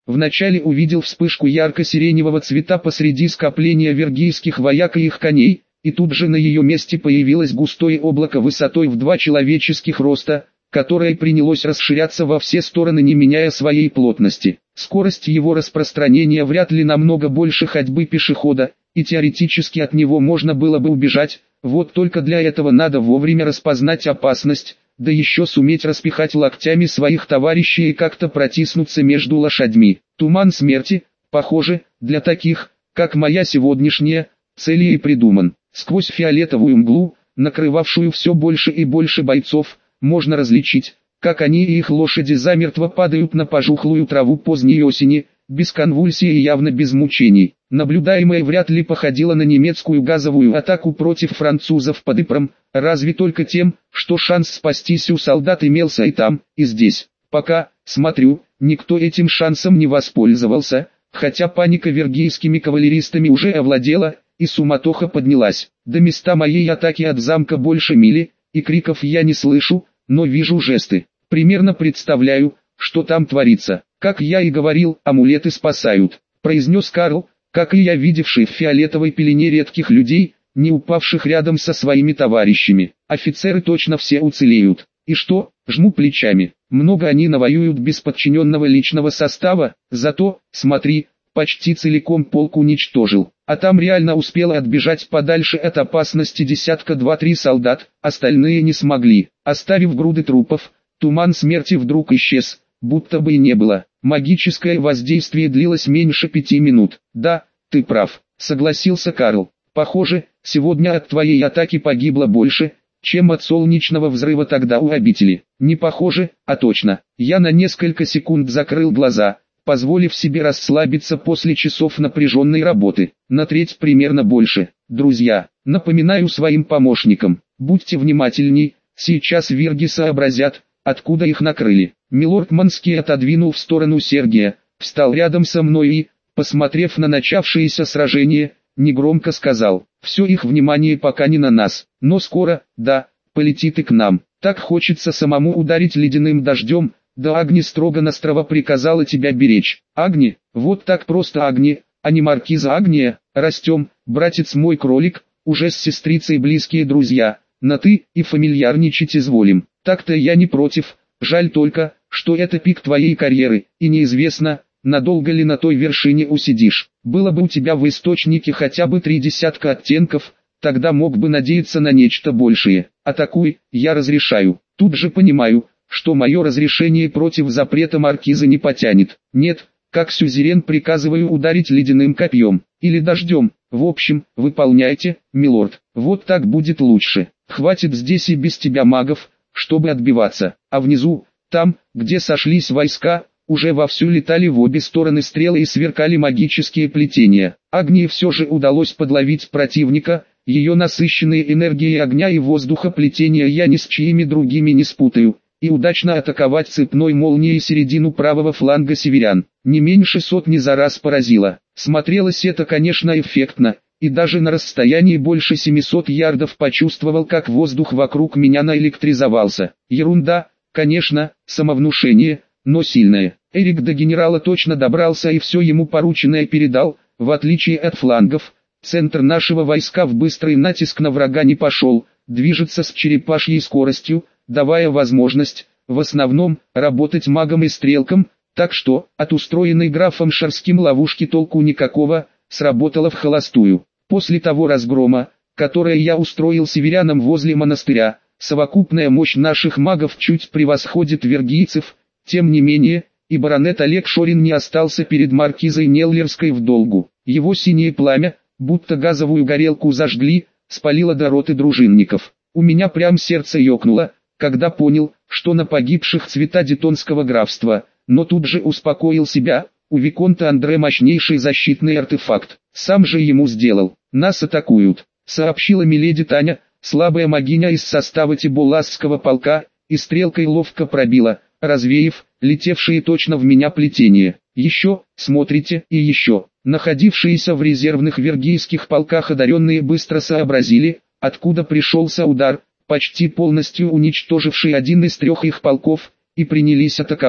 Вначале увидел вспышку ярко-сиреневого цвета посреди скопления вергийских вояк и их коней, и тут же на ее месте появилось густое облако высотой в 2 человеческих роста, которое принялось расширяться во все стороны, не меняя своей плотности. Скорость его распространения вряд ли намного больше ходьбы пешехода, и теоретически от него можно было бы убежать, вот только для этого надо вовремя распознать опасность, да еще суметь распихать локтями своих товарищей и как-то протиснуться между лошадьми. Туман смерти, похоже, для таких, как моя сегодняшняя, цели и придуман. Сквозь фиолетовую мглу, накрывавшую все больше и больше бойцов, можно различить, как они и их лошади замертво падают на пожухлую траву поздней осени, без конвульсий и явно без мучений. Наблюдаемое вряд ли походило на немецкую газовую атаку против французов под Йпром, разве только тем, что шанс спастись у солдат имелся и там, и здесь. Пока, смотрю, никто этим шансом не воспользовался, хотя паника вергийскими кавалеристами уже овладела, и суматоха поднялась. До места моей атаки от замка больше мили, и криков я не слышу, но вижу жесты. Примерно представляю, что там творится. Как я и говорил, амулеты спасают, произнес Карл, как и я, видевший в фиолетовой пелене редких людей, не упавших рядом со своими товарищами. Офицеры точно все уцелеют. И что, жму плечами, много они навоюют без подчиненного личного состава, зато, смотри, почти целиком полк уничтожил. А там реально успело отбежать подальше от опасности десятка 2-3 солдат, остальные не смогли. Оставив груды трупов, туман смерти вдруг исчез, будто бы и не было. Магическое воздействие длилось меньше 5 минут. Да, ты прав, согласился Карл. Похоже, сегодня от твоей атаки погибло больше, чем от солнечного взрыва тогда у обители. Не похоже, а точно. Я на несколько секунд закрыл глаза, позволив себе расслабиться после часов напряженной работы. На треть примерно больше. Друзья, напоминаю своим помощникам, будьте внимательней, сейчас вирги сообразят, откуда их накрыли. Милорд Манский отодвинул в сторону Сергия, встал рядом со мной и, посмотрев на начавшееся сражение, негромко сказал: «Все их внимание пока не на нас, но скоро, да, полетит и к нам. Так хочется самому ударить ледяным дождем, да Агни строго-настрого приказала тебя беречь». «Агни? Вот так просто Агни, а не маркиза Агния. Растем, братец мой кролик, уже с сестрицей близкие друзья, на «ты» и фамильярничать изволим. Так-то я не против, жаль только, что это пик твоей карьеры, и неизвестно, надолго ли на той вершине усидишь. Было бы у тебя в источнике хотя бы 3 десятка оттенков, тогда мог бы надеяться на нечто большее. Атакуй, я разрешаю». Тут же понимаю, что мое разрешение против запрета маркиза не потянет. Нет, как сюзерен приказываю ударить ледяным копьем, или дождем. В общем, выполняйте, милорд, вот так будет лучше. Хватит здесь и без тебя магов, чтобы отбиваться. А внизу, там, где сошлись войска, уже вовсю летали в обе стороны стрелы и сверкали магические плетения. Агнии все же удалось подловить противника, ее насыщенные энергией огня и воздуха плетения я ни с чьими другими не спутаю, и удачно атаковать цепной молнией середину правого фланга северян. Не меньше сотни за раз поразило. Смотрелось это, конечно, эффектно, и даже на расстоянии больше 700 ярдов почувствовал, как воздух вокруг меня наэлектризовался. Ерунда, конечно, самовнушение, но сильное. Эрик до генерала точно добрался и все ему порученное передал. В отличие от флангов, центр нашего войска в быстрый натиск на врага не пошел, движется с черепашьей скоростью, давая возможность, в основном, работать магом и стрелком, так что, от устроенной графом Шарским ловушки толку никакого, сработало в холостую. После того разгрома, который я устроил северянам возле монастыря, совокупная мощь наших магов чуть превосходит вергийцев, тем не менее, и баронет Олег Шорин не остался перед маркизой Неллерской в долгу. Его синее пламя, будто газовую горелку зажгли, спалило до роты дружинников. У меня прям сердце ёкнуло, когда понял, что на погибших цвета Детонского графства, но тут же успокоил себя, у виконта Андре мощнейший защитный артефакт, сам же ему сделал. «Нас атакуют», — сообщила миледи Таня, слабая магиня из состава Тибуласского полка, и стрелкой ловко пробила, развеяв летевшие точно в меня плетения. Еще, смотрите, и еще. Находившиеся в резервных вергийских полках одаренные быстро сообразили, откуда пришелся удар, почти полностью уничтоживший один из 3 их полков, и принялись атаковать.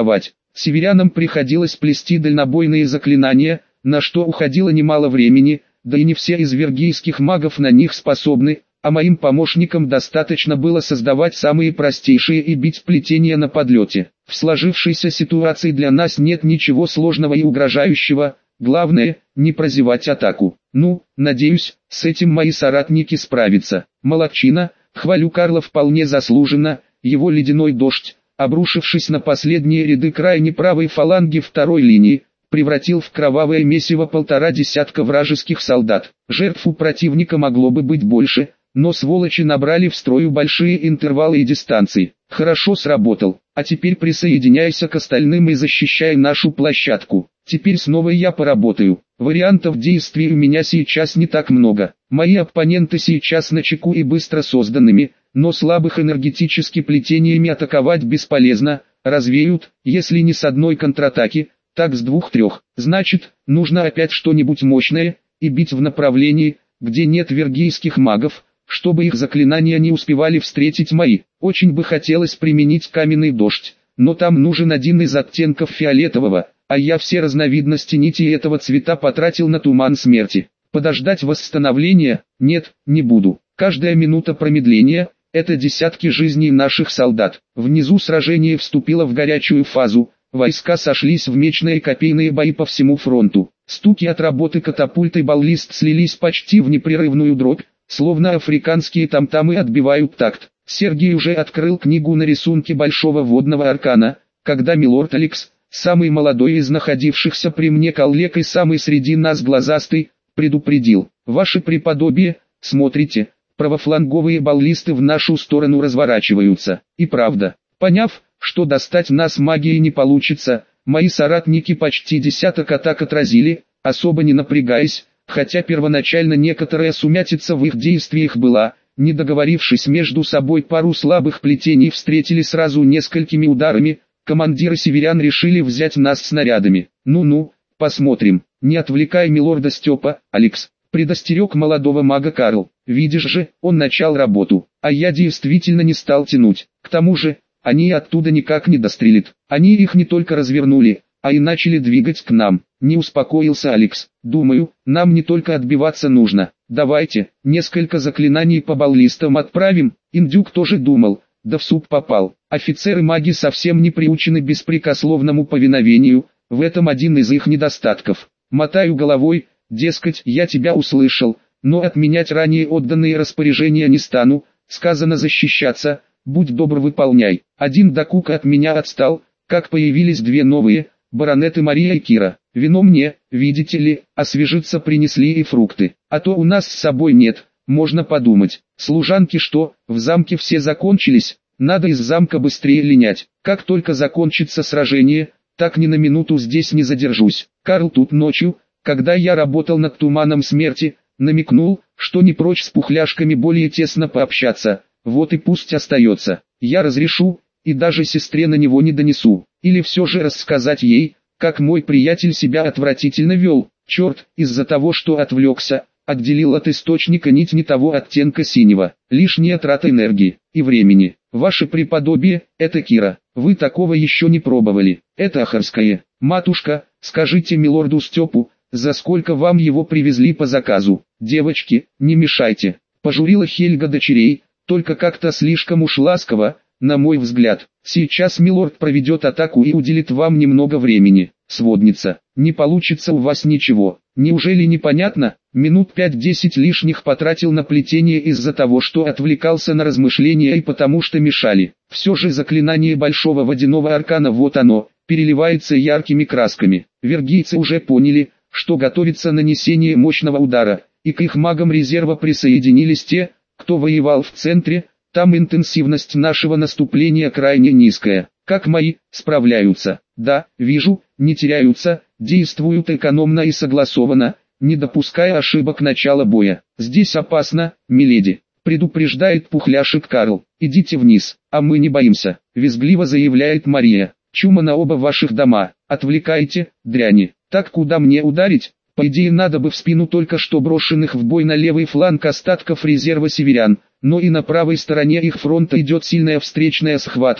Северянам приходилось плести дальнобойные заклинания, на что уходило немало времени, да и не все из вергийских магов на них способны, а моим помощникам достаточно было создавать самые простейшие и бить плетения на подлете. В сложившейся ситуации для нас нет ничего сложного и угрожающего, главное, не прозевать атаку. Ну, надеюсь, с этим мои соратники справятся. Молодчина, хвалю Карла вполне заслуженно, его ледяной дождь, обрушившись на последние ряды крайне правой фаланги второй линии, превратил в кровавое месиво 1,5 десятка вражеских солдат. Жертв у противника могло бы быть больше, но сволочи набрали в строю большие интервалы и дистанции. Хорошо сработал, а теперь присоединяйся к остальным и защищай нашу площадку. Теперь снова я поработаю. Вариантов действий у меня сейчас не так много. Мои оппоненты сейчас начеку и быстро созданными, но слабых энергетически плетениями атаковать бесполезно, развеют, если не с одной контратаки, так с 2-3. Значит, нужно опять что-нибудь мощное, и бить в направлении, где нет вергийских магов, чтобы их заклинания не успевали встретить мои. Очень бы хотелось применить каменный дождь, но там нужен один из оттенков фиолетового, а я все разновидности нити этого цвета потратил на туман смерти. Подождать восстановления? Нет, не буду. Каждая минута промедления – это десятки жизней наших солдат. Внизу сражение вступило в горячую фазу, войска сошлись в мечные копейные бои по всему фронту. Стуки от работы катапульт и баллист слились почти в непрерывную дробь, словно африканские тамтамы отбивают такт. Сергей уже открыл книгу на рисунке большого водного аркана, когда милорд Алекс, самый молодой из находившихся при мне коллег и самый среди нас глазастый, предупредил: «Ваше преподобие, смотрите, правофланговые баллисты в нашу сторону разворачиваются». И правда, поняв, что достать нас магией не получится, мои соратники почти десяток атак отразили, особо не напрягаясь, хотя первоначально некоторая сумятица в их действиях была. Не договорившись между собой, пару слабых плетений встретили сразу несколькими ударами. Командиры северян решили взять нас снарядами. «Ну-ну, посмотрим, не отвлекай милорда Степа, Алекс», предостерег молодого мага Карл. «Видишь же, он начал работу, а я действительно не стал тянуть. К тому же, они оттуда никак не дострелят. Они их не только развернули, а и начали двигать к нам». Не успокоился Алекс. «Думаю, нам не только отбиваться нужно. Давайте, несколько заклинаний по баллистам отправим». Индюк тоже думал, да в суп попал. Офицеры-маги совсем не приучены к беспрекословному повиновению, в этом один из их недостатков. Мотаю головой, дескать, я тебя услышал, но отменять ранее отданные распоряжения не стану, сказано защищаться, будь добр выполняй. Один докука от меня отстал, как появились две новые, баронеты Мария и Кира. Вино мне, видите ли, освежиться принесли и фрукты, а то у нас с собой нет, можно подумать. Служанки что, в замке все закончились? Надо из замка быстрее линять. Как только закончится сражение, так ни на минуту здесь не задержусь. Карл тут ночью, когда я работал над туманом смерти, намекнул, что не прочь с пухляшками более тесно пообщаться. Вот и пусть остается. Я разрешу, и даже сестре на него не донесу. Или все же рассказать ей, как мой приятель себя отвратительно вел. Черт, из-за того, что отвлекся, отделил от источника нить не того оттенка синего. Лишняя трата энергии и времени. Ваше преподобие, это Кира. Вы такого еще не пробовали. Это ахарское. Матушка, скажите милорду Степу, за сколько вам его привезли по заказу. Девочки, не мешайте. Пожурила Хельга дочерей, только как-то слишком уж ласково, на мой взгляд. Сейчас милорд проведет атаку и уделит вам немного времени. Сводница, не получится у вас ничего. Неужели непонятно? Минут 5-10 лишних потратил на плетение из-за того, что отвлекался на размышления и потому что мешали. Все же заклинание большого водяного аркана, вот оно, переливается яркими красками. Вергийцы уже поняли, что готовится нанесение мощного удара, и к их магам резерва присоединились те, кто воевал в центре. Там интенсивность нашего наступления крайне низкая. Как мои, справляются? Да, вижу, не теряются, действуют экономно и согласованно, не допуская ошибок начала боя. Здесь опасно, миледи, предупреждает пухляшек Карл. Идите вниз, а мы не боимся, визгливо заявляет Мария. Чума на оба ваших дома, отвлекайте, дряни. Так куда мне ударить? По идее надо бы в спину только что брошенных в бой на левый фланг остатков резерва северян, но и на правой стороне их фронта идет сильная встречная схватка.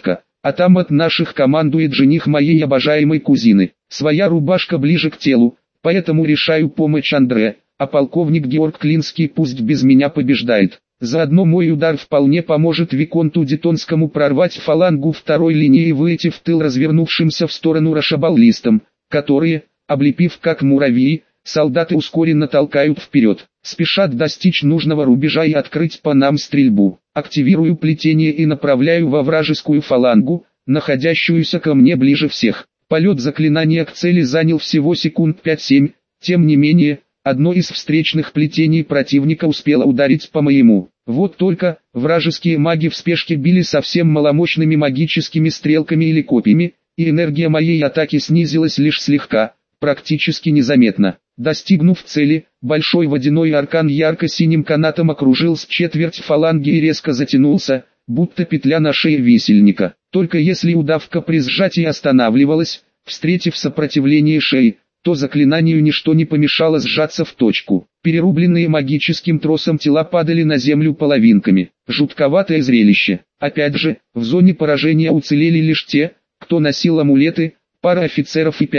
а там от наших командует жених моей обожаемой кузины. Своя рубашка ближе к телу, поэтому решаю помочь Андре, а полковник Георг Клинский пусть без меня побеждает. Заодно мой удар вполне поможет Виконту Детонскому прорвать фалангу второй линии и выйти в тыл развернувшимся в сторону рашабаллистам, которые, облепив как муравьи, солдаты ускоренно толкают вперед, спешат достичь нужного рубежа и открыть по нам стрельбу. Активирую плетение и направляю во вражескую фалангу, находящуюся ко мне ближе всех. Полет заклинания к цели занял всего секунд 5-7, тем не менее, одно из встречных плетений противника успело ударить по моему. Вот только, вражеские маги в спешке били совсем маломощными магическими стрелками или копьями, и энергия моей атаки снизилась лишь слегка, практически незаметно. Достигнув цели, большой водяной аркан ярко-синим канатом окружил с четверть фаланги и резко затянулся, будто петля на шее висельника. Только если удавка при сжатии останавливалась, встретив сопротивление шеи, то заклинанию ничто не помешало сжаться в точку. Перерубленные магическим тросом тела падали на землю половинками. Жутковатое зрелище. Опять же, в зоне поражения уцелели лишь те, кто носил амулеты, пара офицеров и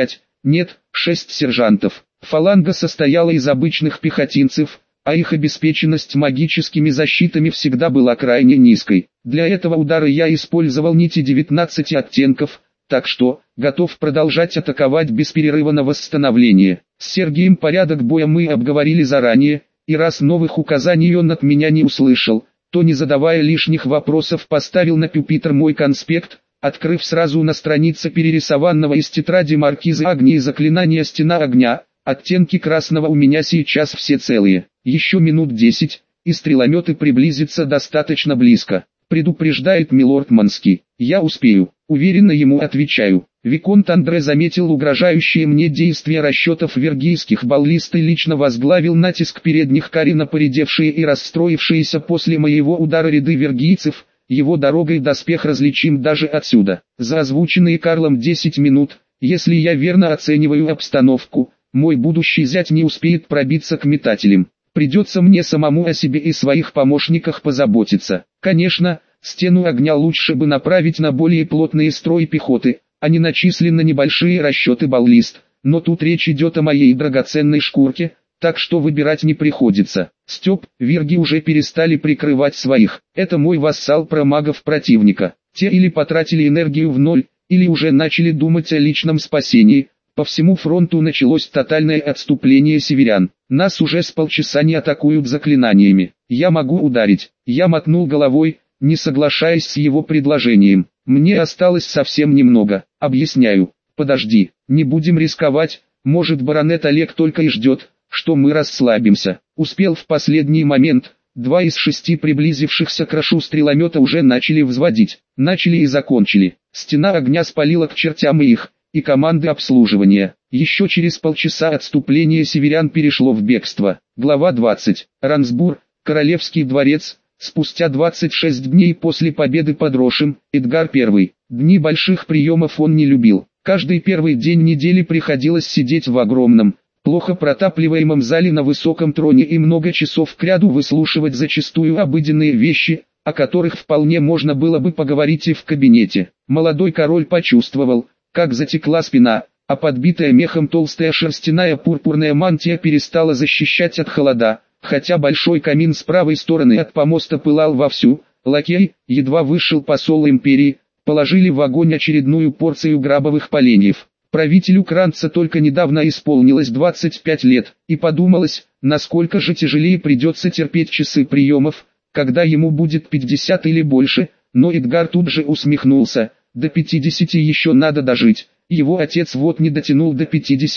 6 сержантов. Фаланга состояла из обычных пехотинцев, а их обеспеченность магическими защитами всегда была крайне низкой. Для этого удара я использовал нити 19 оттенков, так что, готов продолжать атаковать без перерыва на восстановление. С Сергеем порядок боя мы обговорили заранее, и раз новых указаний он от меня не услышал, то не задавая лишних вопросов поставил на пюпитр мой конспект, открыв сразу на странице перерисованного из тетради маркизы Агнии заклинания «Стена огня». Оттенки красного у меня сейчас все целые. Еще минут 10, и стрелометы приблизятся достаточно близко. Предупреждает милорд Манский. Я успею, уверенно ему отвечаю. Виконт Андре заметил угрожающие мне действия расчетов вергийских баллист и лично возглавил натиск передних кари на поредевшие и расстроившиеся после моего удара ряды вергийцев. Его дорога и доспех различим даже отсюда. За озвученные Карлом 10 минут, если я верно оцениваю обстановку, мой будущий зять не успеет пробиться к метателям. Придется мне самому о себе и своих помощниках позаботиться. Конечно, стену огня лучше бы направить на более плотные строи пехоты, а не на численно небольшие расчеты баллист. Но тут речь идет о моей драгоценной шкурке, так что выбирать не приходится. Степ, вирги уже перестали прикрывать своих. Это мой вассал про магов противника. Те или потратили энергию в ноль, или уже начали думать о личном спасении. По всему фронту началось тотальное отступление северян. Нас уже с полчаса не атакуют заклинаниями. Я могу ударить. Я мотнул головой, не соглашаясь с его предложением. Мне осталось совсем немного. Объясняю. Подожди, не будем рисковать. Может, баронет Олег только и ждет, что мы расслабимся. Успел в последний момент. 2 из 6 приблизившихся к рашу стреломета уже начали взводить. Начали и закончили. Стена огня спалила к чертям их и команды обслуживания. Еще через полчаса отступление северян перешло в бегство. Глава 20. Рансбур, Королевский дворец. Спустя 26 дней после победы под Рошем, Эдгар I. Дни больших приемов он не любил. Каждый первый день недели приходилось сидеть в огромном, плохо протапливаемом зале на высоком троне и много часов кряду выслушивать зачастую обыденные вещи, о которых вполне можно было бы поговорить и в кабинете. Молодой король почувствовал, как затекла спина, а подбитая мехом толстая шерстяная пурпурная мантия перестала защищать от холода, хотя большой камин с правой стороны от помоста пылал вовсю. Лакей, едва вышел посол империи, положили в огонь очередную порцию грабовых поленьев. Правителю Кранца только недавно исполнилось 25 лет, и подумалось, насколько же тяжелее придется терпеть часы приемов, когда ему будет 50 или больше, но Эдгар тут же усмехнулся. До 50 еще надо дожить, его отец вот не дотянул до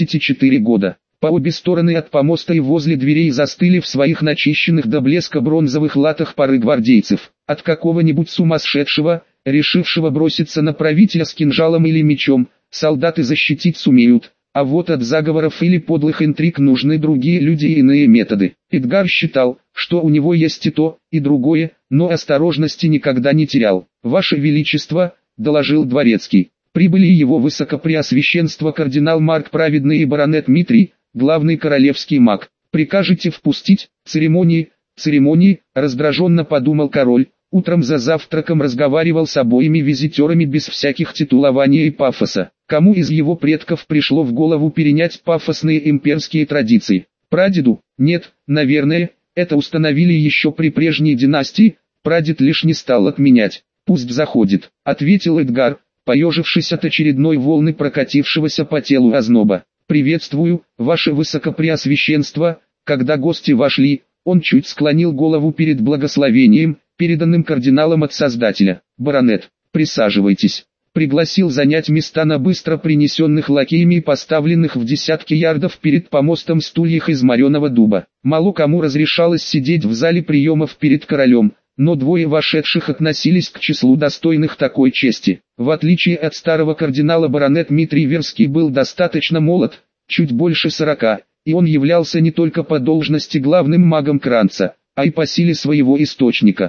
54 года. По обе стороны от помоста и возле дверей застыли в своих начищенных до блеска бронзовых латах пары гвардейцев. От какого-нибудь сумасшедшего, решившего броситься на правителя с кинжалом или мечом, солдаты защитить сумеют, а вот от заговоров или подлых интриг нужны другие люди и иные методы. Эдгар считал, что у него есть и то, и другое, но осторожности никогда не терял. «Ваше Величество», — доложил дворецкий, — «прибыли его высокопреосвященство кардинал Марк Праведный и баронет Дмитрий, главный королевский маг. Прикажете впустить? Церемонии, раздраженно подумал король, Утром за завтраком разговаривал с обоими визитерами без всяких титулования и пафоса. Кому из его предков пришло в голову перенять пафосные имперские традиции? Прадеду? Нет, наверное, это установили еще при прежней династии, прадед лишь не стал отменять. «Пусть заходит», — ответил Эдгар, поежившись от очередной волны прокатившегося по телу озноба. «Приветствую, ваше высокопреосвященство». Когда гости вошли, он чуть склонил голову перед благословением, переданным кардиналом от Создателя. «Баронет, присаживайтесь», — пригласил занять места на быстро принесенных лакеями и поставленных в десятки ярдов перед помостом стульях из мореного дуба. Мало кому разрешалось сидеть в зале приемов перед королем, но двое вошедших относились к числу достойных такой чести. В отличие от старого кардинала, баронет Дмитрий Верский был достаточно молод, чуть больше 40, и он являлся не только по должности главным магом Кранца, а и по силе своего источника.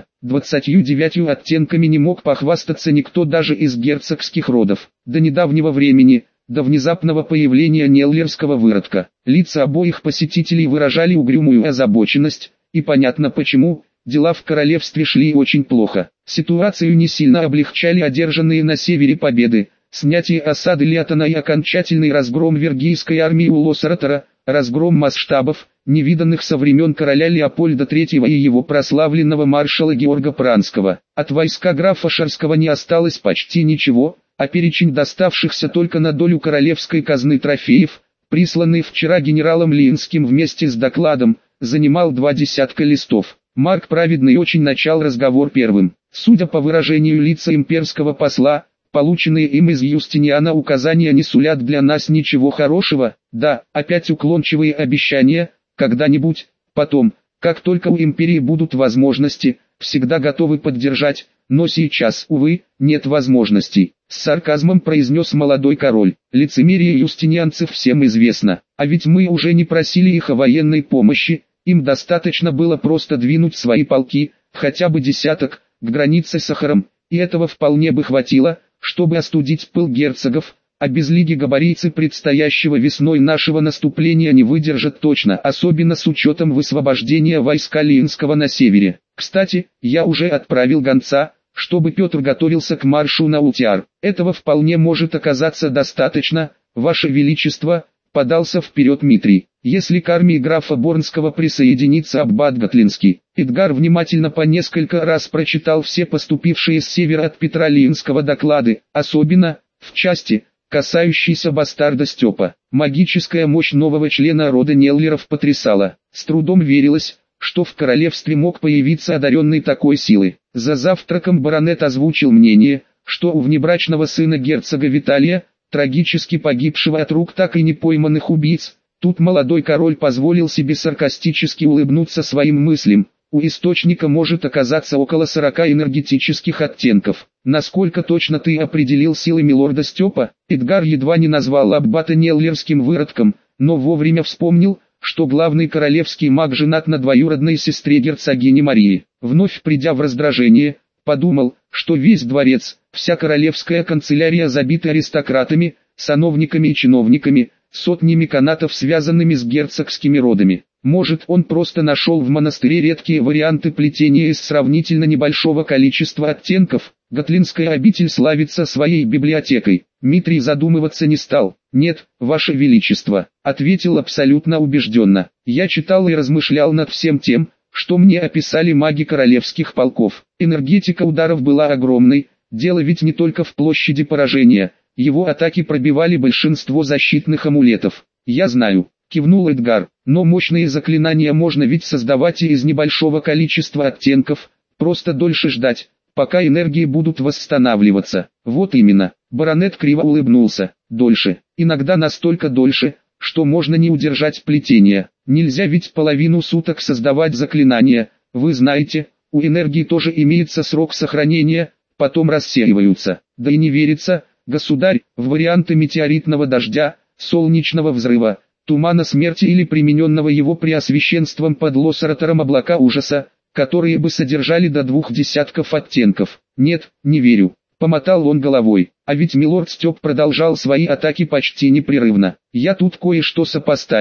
29 оттенками не мог похвастаться никто даже из герцогских родов. До недавнего времени, до внезапного появления неллерского выродка, лица обоих посетителей выражали угрюмую озабоченность, и понятно почему. Дела в королевстве шли очень плохо. Ситуацию не сильно облегчали одержанные на севере победы, снятие осады Лиатона и окончательный разгром вергийской армии у Лоссаратора, разгром масштабов, невиданных со времен короля Леопольда III и его прославленного маршала Георга Пранского. От войска графа Шарского не осталось почти ничего, а перечень доставшихся только на долю королевской казны трофеев, присланный вчера генералом Линским вместе с докладом, занимал 20 листов. Марк Праведный очень начал разговор первым. Судя по выражению лица имперского посла, полученные им из Юстиниана указания не сулят для нас ничего хорошего. Да, опять уклончивые обещания, когда-нибудь, потом, как только у империи будут возможности, всегда готовы поддержать, но сейчас, увы, нет возможностей. С сарказмом произнес молодой король. Лицемерие юстинианцев всем известно, а ведь мы уже не просили их о военной помощи. Им достаточно было просто двинуть свои полки, хотя бы десяток, к границе с Ахаром, и этого вполне бы хватило, чтобы остудить пыл герцогов, а без лиги габарийцы предстоящего весной нашего наступления не выдержат точно, особенно с учетом высвобождения войска Лиинского на севере. Кстати, я уже отправил гонца, чтобы Петр готовился к маршу на Ултиар. Этого вполне может оказаться достаточно, Ваше Величество, подался вперед Дмитрий. Если к армии графа Борнского присоединится аббат Готлинский. Эдгар внимательно по несколько раз прочитал все поступившие с севера от Петра Лиинского доклады, особенно, в части, касающейся бастарда Степа. Магическая мощь нового члена рода Неллеров потрясала. С трудом верилось, что в королевстве мог появиться одаренный такой силы. За завтраком баронет озвучил мнение, что у внебрачного сына герцога Виталия, трагически погибшего от рук так и не пойманных убийц, тут молодой король позволил себе саркастически улыбнуться своим мыслям, у источника может оказаться около 40 энергетических оттенков. Насколько точно ты определил силы милорда Степа? Эдгар едва не назвал аббата неллерским выродком, но вовремя вспомнил, что главный королевский маг женат на двоюродной сестре герцогини Марии. Вновь придя в раздражение, подумал, что весь дворец, вся королевская канцелярия забита аристократами, сановниками и чиновниками, сотнями канатов, связанными с герцогскими родами. Может, он просто нашел в монастыре редкие варианты плетения из сравнительно небольшого количества оттенков. Готлинская обитель славится своей библиотекой. Дмитрий задумываться не стал. «Нет, Ваше Величество», — ответил абсолютно убежденно. «Я читал и размышлял над всем тем, что мне описали маги королевских полков. Энергетика ударов была огромной, дело ведь не только в площади поражения, его атаки пробивали большинство защитных амулетов. Я знаю», — кивнул Эдгар, — «но мощные заклинания можно ведь создавать и из небольшого количества оттенков, просто дольше ждать, пока энергии будут восстанавливаться». «Вот именно», — баронет криво улыбнулся, — «дольше, иногда настолько дольше, что можно не удержать плетение. Нельзя ведь половину суток создавать заклинания, вы знаете, у энергии тоже имеется срок сохранения, потом рассеиваются. Да и не верится, государь, в варианты метеоритного дождя, солнечного взрыва, тумана смерти или примененного его преосвященством под Лоссаратором облака ужаса, которые бы содержали до 20 оттенков. Нет, не верю». Помотал он головой, а ведь милорд Степ продолжал свои атаки почти непрерывно. «Я тут кое-что сопоставил»,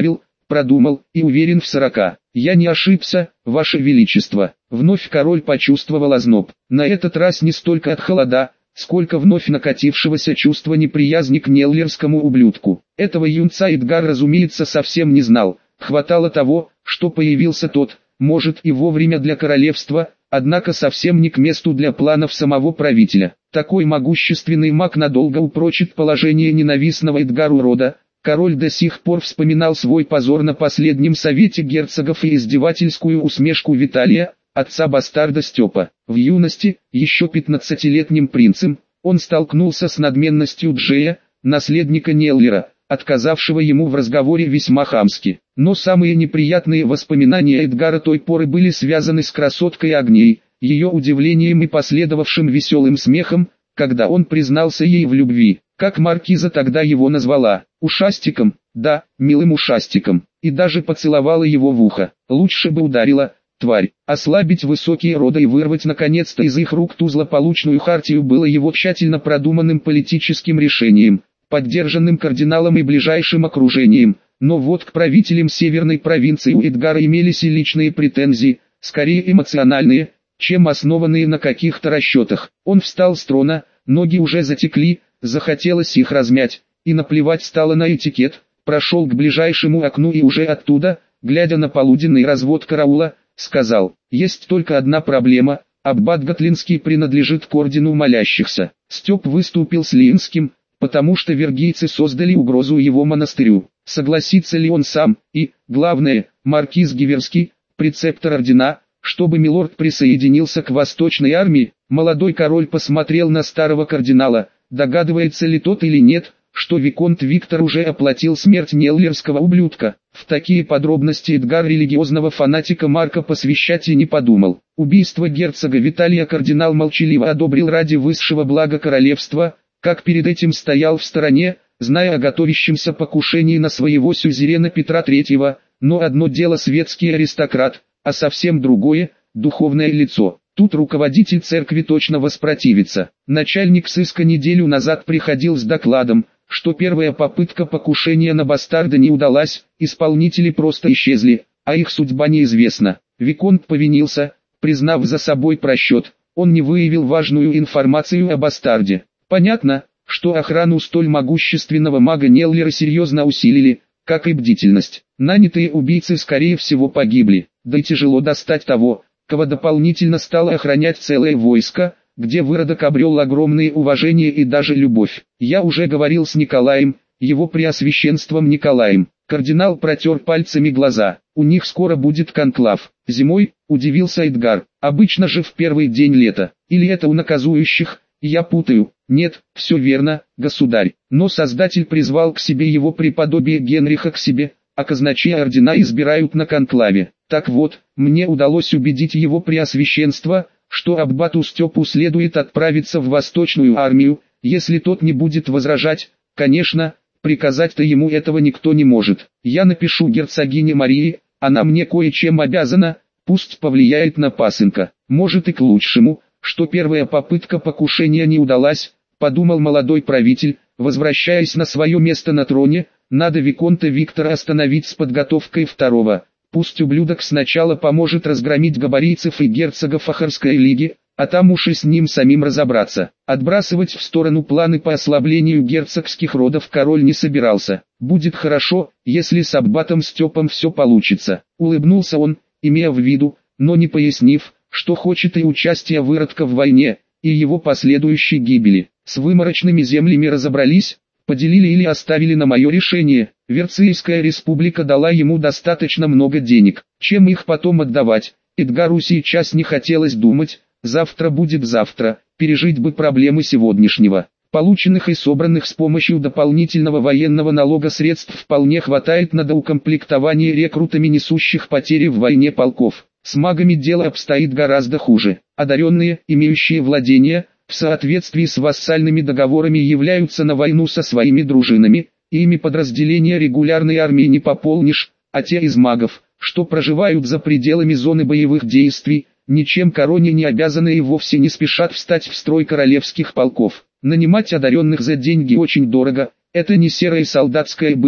продумал и уверен в 40. Я не ошибся, ваше величество. Вновь король почувствовал озноб. На этот раз не столько от холода, сколько вновь накатившегося чувства неприязни к неллерскому ублюдку. Этого юнца Эдгар, разумеется, совсем не знал. Хватало того, что появился тот, может и вовремя для королевства, однако совсем не к месту для планов самого правителя. Такой могущественный маг надолго упрочит положение ненавистного Эдгару рода. Король до сих пор вспоминал свой позор на последнем совете герцогов и издевательскую усмешку Виталия, отца бастарда Степа. В юности, еще 15-летним принцем, он столкнулся с надменностью Джея, наследника Неллера, отказавшего ему в разговоре весьма хамски. Но самые неприятные воспоминания Эдгара той поры были связаны с красоткой Агнией, ее удивлением и последовавшим веселым смехом, когда он признался ей в любви. Как маркиза тогда его назвала, ушастиком, да, милым ушастиком, и даже поцеловала его в ухо. Лучше бы ударила, тварь. Ослабить высокие роды и вырвать наконец-то из их рук ту злополучную хартию было его тщательно продуманным политическим решением, поддержанным кардиналом и ближайшим окружением. Но вот к правителям северной провинции у Эдгара имелись и личные претензии, скорее эмоциональные, чем основанные на каких-то расчетах. Он встал с трона, ноги уже затекли, захотелось их размять, и наплевать стало на этикет, прошел к ближайшему окну и уже оттуда, глядя на полуденный развод караула, сказал: «Есть только одна проблема, аббат Гатлинский принадлежит к ордену молящихся». Степ выступил с Линским, потому что вергийцы создали угрозу его монастырю. Согласится ли он сам, и, главное, маркиз Гиверский, прецептор ордена, чтобы милорд присоединился к восточной армии? Молодой король посмотрел на старого кардинала, догадывается ли тот или нет, что виконт Виктор уже оплатил смерть неллерского ублюдка. В такие подробности Эдгар религиозного фанатика Марка посвящать и не подумал. Убийство герцога Виталия кардинал молчаливо одобрил ради высшего блага королевства, как перед этим стоял в стороне, зная о готовящемся покушении на своего сюзерена Петра III, но одно дело светский аристократ, а совсем другое – духовное лицо. Тут руководитель церкви точно воспротивится. Начальник сыска неделю назад приходил с докладом, что первая попытка покушения на бастарда не удалась, исполнители просто исчезли, а их судьба неизвестна. Виконт повинился, признав за собой просчет, он не выявил важную информацию о бастарде. Понятно, что охрану столь могущественного мага Неллера серьезно усилили, как и бдительность. Нанятые убийцы скорее всего погибли, да и тяжело достать того, кого дополнительно стало охранять целое войско, где выродок обрел огромное уважение и даже любовь. Я уже говорил с Николаем, его преосвященством Николаем. Кардинал протер пальцами глаза. У них скоро будет конклав. Зимой, удивился Эдгар. Обычно же в первый день лета. Или это у наказующих? Я путаю. Нет, все верно, государь. Но Создатель призвал к себе его преподобие Генриха к себе, а казначеи ордена избирают на конклаве. Так вот, мне удалось убедить его преосвященство, что аббату Степу следует отправиться в Восточную армию, если тот не будет возражать. Конечно, приказать-то ему этого никто не может. Я напишу герцогине Марии, она мне кое-чем обязана, пусть повлияет на пасынка. Может и к лучшему, что первая попытка покушения не удалась, подумал молодой правитель, возвращаясь на свое место на троне. Надо виконта Виктора остановить с подготовкой второго. Пусть ублюдок сначала поможет разгромить габарийцев и герцогов Ахарской лиги, а там уж и с ним самим разобраться. Отбрасывать в сторону планы по ослаблению герцогских родов король не собирался. Будет хорошо, если с аббатом Степом все получится. Улыбнулся он, имея в виду, но не пояснив, что хочет и участия выродка в войне, и его последующей гибели. С выморочными землями разобрались, поделили или оставили на мое решение. Верцийская республика дала ему достаточно много денег. Чем их потом отдавать? Эдгару сейчас не хотелось думать. Завтра будет завтра, пережить бы проблемы сегодняшнего. Полученных и собранных с помощью дополнительного военного налога средств вполне хватает на доукомплектование рекрутами несущих потери в войне полков. С магами дело обстоит гораздо хуже. Одаренные, имеющие владения, в соответствии с вассальными договорами являются на войну со своими дружинами, и ими подразделения регулярной армии не пополнишь, а те из магов, что проживают за пределами зоны боевых действий, ничем короне не обязаны и вовсе не спешат встать в строй королевских полков. Нанимать одаренных за деньги очень дорого, это не серое солдатское быдло,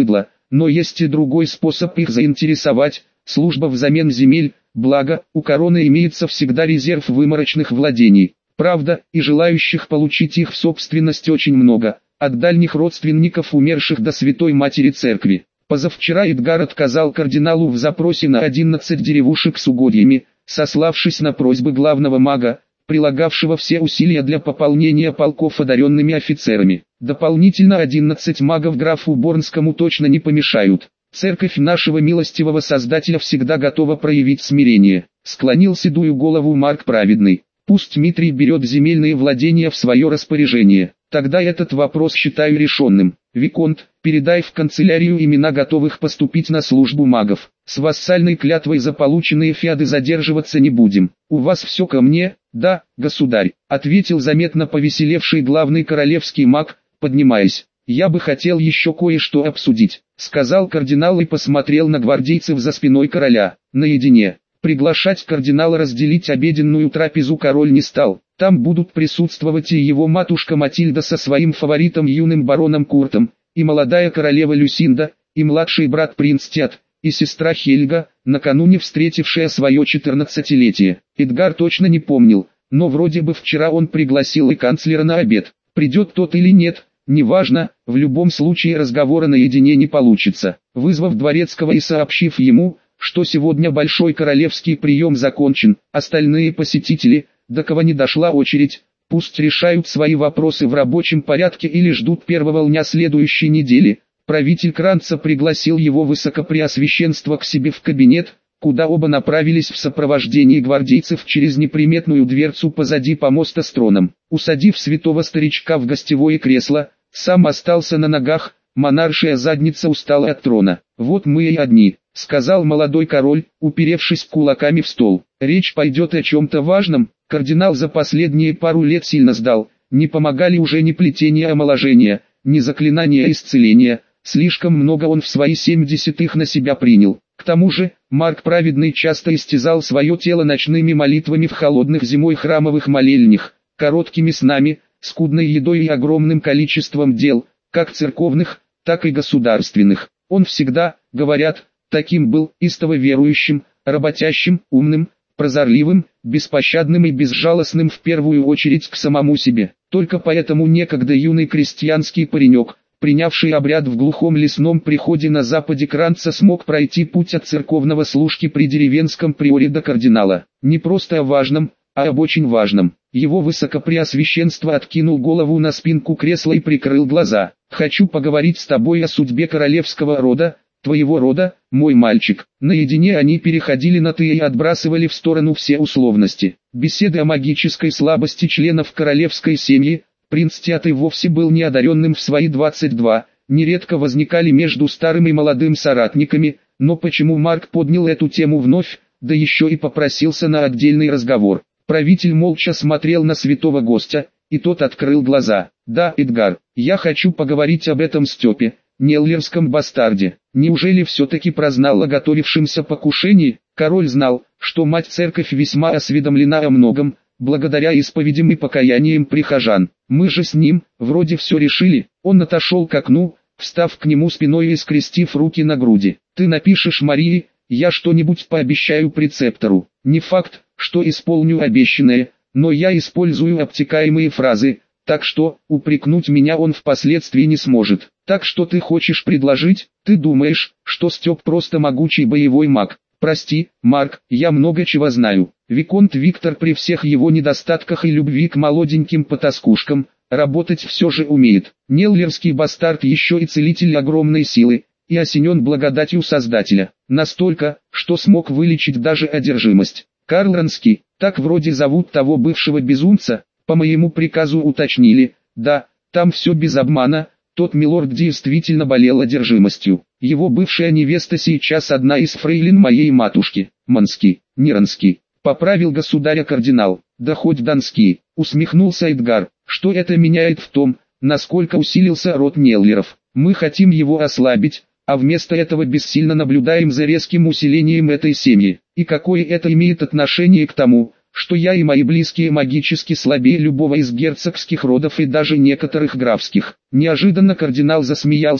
но есть и другой способ их заинтересовать – служба взамен земель, благо, у короны имеется всегда резерв выморочных владений. Правда, и желающих получить их в собственность очень много, от дальних родственников умерших до Святой Матери Церкви. Позавчера Эдгар отказал кардиналу в запросе на 11 деревушек с угодьями, сославшись на просьбы главного мага, прилагавшего все усилия для пополнения полков одаренными офицерами. Дополнительно 11 магов графу Борнскому точно не помешают. Церковь нашего милостивого Создателя всегда готова проявить смирение. Склонил седую голову Марк Праведный. Пусть Дмитрий берет земельные владения в свое распоряжение. Тогда этот вопрос считаю решенным. Виконт, передай в канцелярию имена готовых поступить на службу магов. С вассальной клятвой за полученные феады задерживаться не будем. У вас все ко мне? Да, государь, ответил заметно повеселевший главный королевский маг, поднимаясь. Я бы хотел еще кое-что обсудить, сказал кардинал и посмотрел на гвардейцев за спиной короля. Наедине. Приглашать кардинала разделить обеденную трапезу король не стал. Там будут присутствовать и его матушка Матильда со своим фаворитом юным бароном Куртом, и молодая королева Люсинда, и младший брат принц Тят, и сестра Хельга, накануне встретившая свое 14-летие. Эдгар точно не помнил, но вроде бы вчера он пригласил и канцлера на обед. Придет тот или нет, неважно, в любом случае разговора наедине не получится. Вызвав дворецкого и сообщив ему, что сегодня большой королевский прием закончен, остальные посетители, до кого не дошла очередь, пусть решают свои вопросы в рабочем порядке или ждут первого дня следующей недели. Правитель Кранца пригласил его высокопреосвященство к себе в кабинет, куда оба направились в сопровождении гвардейцев через неприметную дверцу позади помоста с троном. Усадив святого старичка в гостевое кресло, сам остался на ногах, монаршая задница устала от трона. «Вот мы и одни», — сказал молодой король, уперевшись кулаками в стол. «Речь пойдет о чем-то важном». Кардинал за последние пару лет сильно сдал, не помогали уже ни плетение омоложения, ни заклинания исцеления, слишком много он в свои 70-х на себя принял. К тому же, Марк Праведный часто истязал свое тело ночными молитвами в холодных зимой храмовых молельнях, короткими снами, скудной едой и огромным количеством дел, как церковных, так и государственных. Он всегда, говорят, таким был, истово верующим, работящим, умным, прозорливым, беспощадным и безжалостным в первую очередь к самому себе. Только поэтому некогда юный крестьянский паренек, принявший обряд в глухом лесном приходе на западе Кранца, смог пройти путь от церковного служки при деревенском приоре до кардинала. Не просто о важном, а об очень важном. Его высокопреосвященство откинул голову на спинку кресла и прикрыл глаза. «Хочу поговорить с тобой о судьбе королевского рода, твоего рода, мой мальчик». Наедине они переходили на «ты» и отбрасывали в сторону все условности. Беседы о магической слабости членов королевской семьи, принц Тят и вовсе был неодаренным в свои 22, нередко возникали между старым и молодым соратниками, но почему Марк поднял эту тему вновь, да еще и попросился на отдельный разговор? Правитель молча смотрел на святого гостя, и тот открыл глаза. «Да, Эдгар, я хочу поговорить об этом Степе, Неллерском бастарде». Неужели все-таки прознал о готовившемся покушении? Король знал, что мать-церковь весьма осведомлена о многом, благодаря исповедям и покаяниям прихожан. Мы же с ним, вроде все решили. Он отошел к окну, встав к нему спиной и скрестив руки на груди. «Ты напишешь Марии, я что-нибудь пообещаю прецептору. Не факт, что исполню обещанное, но я использую обтекаемые фразы, так что упрекнуть меня он впоследствии не сможет. Так что ты хочешь предложить? Ты думаешь, что Степ просто могучий боевой маг? Прости, Марк, я много чего знаю. Виконт Виктор при всех его недостатках и любви к молоденьким потаскушкам, работать все же умеет. Неллерский бастард еще и целитель огромной силы, и осенен благодатью Создателя. Настолько, что смог вылечить даже одержимость. Карл Ранский, так вроде зовут того бывшего безумца, по моему приказу уточнили. Да, там все без обмана, тот милорд действительно болел одержимостью. Его бывшая невеста сейчас одна из фрейлин моей матушки. Манский, не Ранский. Поправил государя кардинал. Да хоть Донский, усмехнулся Эдгар. Что это меняет в том, насколько усилился род Неллеров? Мы хотим его ослабить, а вместо этого бессильно наблюдаем за резким усилением этой семьи. И какое это имеет отношение к тому, что я и мои близкие магически слабее любого из герцогских родов и даже некоторых графских? Неожиданно кардинал засмеялся,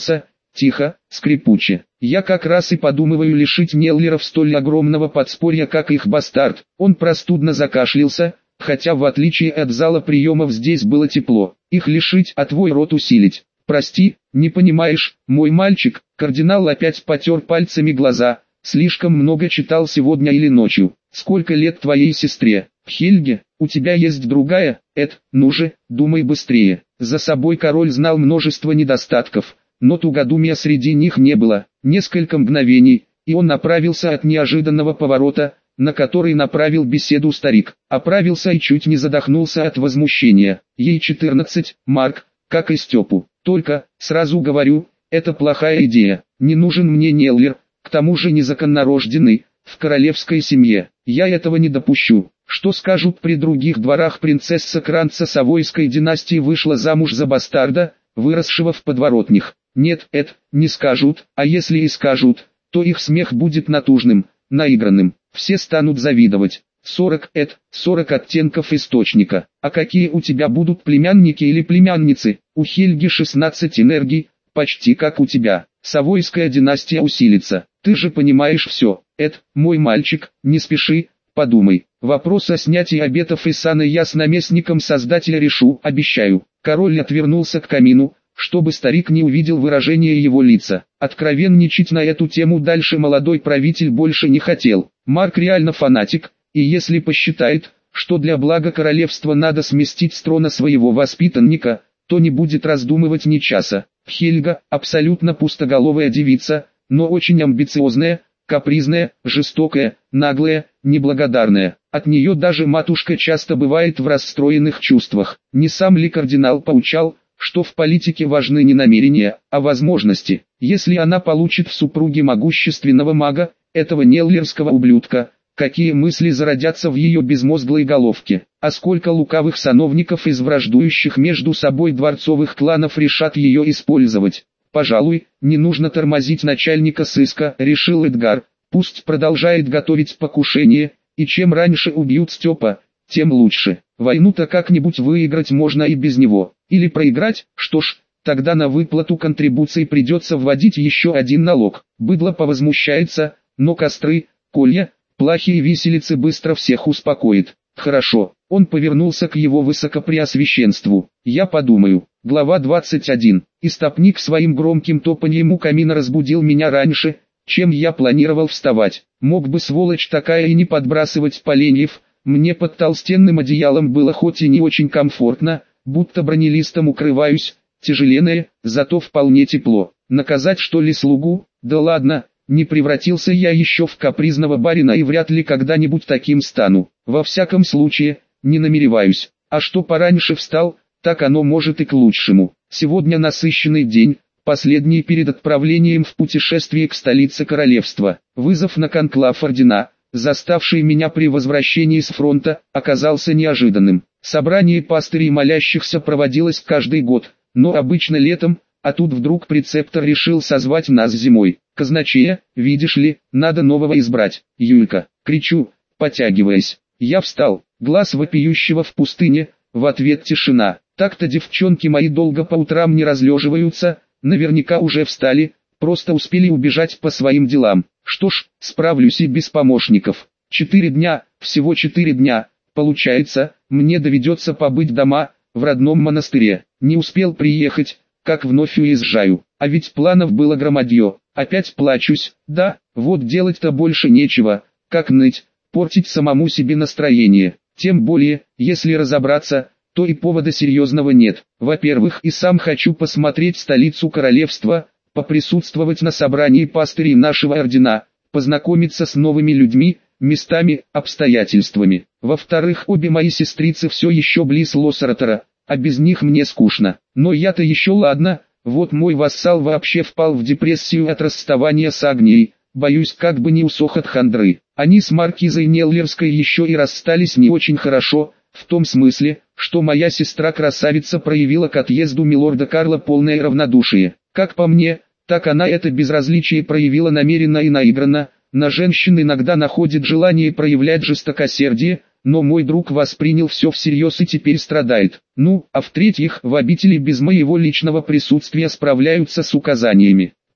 тихо, скрипуче. Я как раз и подумываю лишить Неллеров столь огромного подспорья, как их бастард. Он простудно закашлялся, хотя в отличие от зала приемов здесь было тепло. Их лишить, а твой род усилить. Прости, не понимаешь, мой мальчик. Кардинал опять потер пальцами глаза. Слишком много читал сегодня или ночью. Сколько лет твоей сестре? Хельге, у тебя есть другая? Ну же, думай быстрее. За собой король знал множество недостатков, но тугодумия среди них не было. Несколько мгновений, и он направился от неожиданного поворота, на который направил беседу старик. Оправился и чуть не задохнулся от возмущения. Ей 14, Марк, как и Степу. Только, сразу говорю, это плохая идея. Не нужен мне Неллер, к тому же незаконнорожденный, в королевской семье. Я этого не допущу. Что скажут при других дворах? Принцесса Кранца Савойской династии вышла замуж за бастарда, выросшего в подворотнях. Нет, не скажут, а если и скажут, то их смех будет натужным, наигранным. Все станут завидовать. 40 оттенков источника. А какие у тебя будут племянники или племянницы? У Хельги 16 энергий, почти как у тебя. Савойская династия усилится. Ты же понимаешь все. Мой мальчик, не спеши, подумай. Вопрос о снятии обетов и сана я с наместником создателя решу, обещаю. Король отвернулся к камину, чтобы старик не увидел выражение его лица. Откровенничать на эту тему дальше молодой правитель больше не хотел. Марк реально фанатик, и если посчитает, что для блага королевства надо сместить с трона своего воспитанника, то не будет раздумывать ни часа. Хельга, абсолютно пустоголовая девица, но очень амбициозная, капризная, жестокая, наглая, неблагодарная. От нее даже матушка часто бывает в расстроенных чувствах. Не сам ли кардинал поучал, что в политике важны не намерения, а возможности? Если она получит в супруге могущественного мага, этого неллерского ублюдка, какие мысли зародятся в ее безмозглой головке? А сколько лукавых сановников из враждующих между собой дворцовых кланов решат ее использовать? «Пожалуй, не нужно тормозить начальника сыска», — решил Эдгар. «Пусть продолжает готовить покушение, и чем раньше убьют Степа, тем лучше. Войну-то как-нибудь выиграть можно и без него. Или проиграть, что ж, тогда на выплату контрибуций придется вводить еще один налог. Быдло повозмущается, но костры, колья, плахи и виселицы быстро всех успокоит. Хорошо». Он повернулся к его высокопреосвященству. «Я подумаю». Глава 21. Истопник своим громким топаньем у камина разбудил меня раньше, чем я планировал вставать. Мог бы сволочь такая и не подбрасывать поленьев. Мне под толстенным одеялом было хоть и не очень комфортно, будто бронелистом укрываюсь, тяжеленное, зато вполне тепло. Наказать что ли слугу? Да ладно, не превратился я еще в капризного барина и вряд ли когда-нибудь таким стану. Во всяком случае, не намереваюсь. А что пораньше встал, так оно может и к лучшему. Сегодня насыщенный день, последний перед отправлением в путешествие к столице королевства. Вызов на конклав ордена, заставший меня при возвращении с фронта, оказался неожиданным. Собрание пастырей молящихся проводилось каждый год, но обычно летом, а тут вдруг прецептор решил созвать нас зимой. Казначея, видишь ли, надо нового избрать. Юлька, кричу, потягиваясь. Я встал, глаз вопиющего в пустыне, в ответ тишина. Так-то девчонки мои долго по утрам не разлеживаются, наверняка уже встали, просто успели убежать по своим делам. Что ж, справлюсь и без помощников. 4 дня, всего 4 дня, получается, мне доведется побыть дома, в родном монастыре. Не успел приехать, как вновь уезжаю. А ведь планов было громадье. Опять плачусь, да, вот делать-то больше нечего, как ныть, портить самому себе настроение. Тем более, если разобраться, то и повода серьезного нет. Во-первых, и сам хочу посмотреть столицу королевства, поприсутствовать на собрании пастырей нашего ордена, познакомиться с новыми людьми, местами, обстоятельствами. Во-вторых, обе мои сестрицы все еще близ Лоссаратора, а без них мне скучно. Но я-то еще ладно, вот мой вассал вообще впал в депрессию от расставания с Агнией, боюсь как бы не усох от хандры. Они с маркизой Неллерской еще и расстались не очень хорошо, в том смысле, что моя сестра-красавица проявила к отъезду милорда Карла полное равнодушие. Как по мне, так она это безразличие проявила намеренно и наигранно. На женщин иногда находит желание проявлять жестокосердие, но мой друг воспринял все всерьез и теперь страдает. Ну, а в-третьих, в обители без моего личного присутствия справляются с указаниями.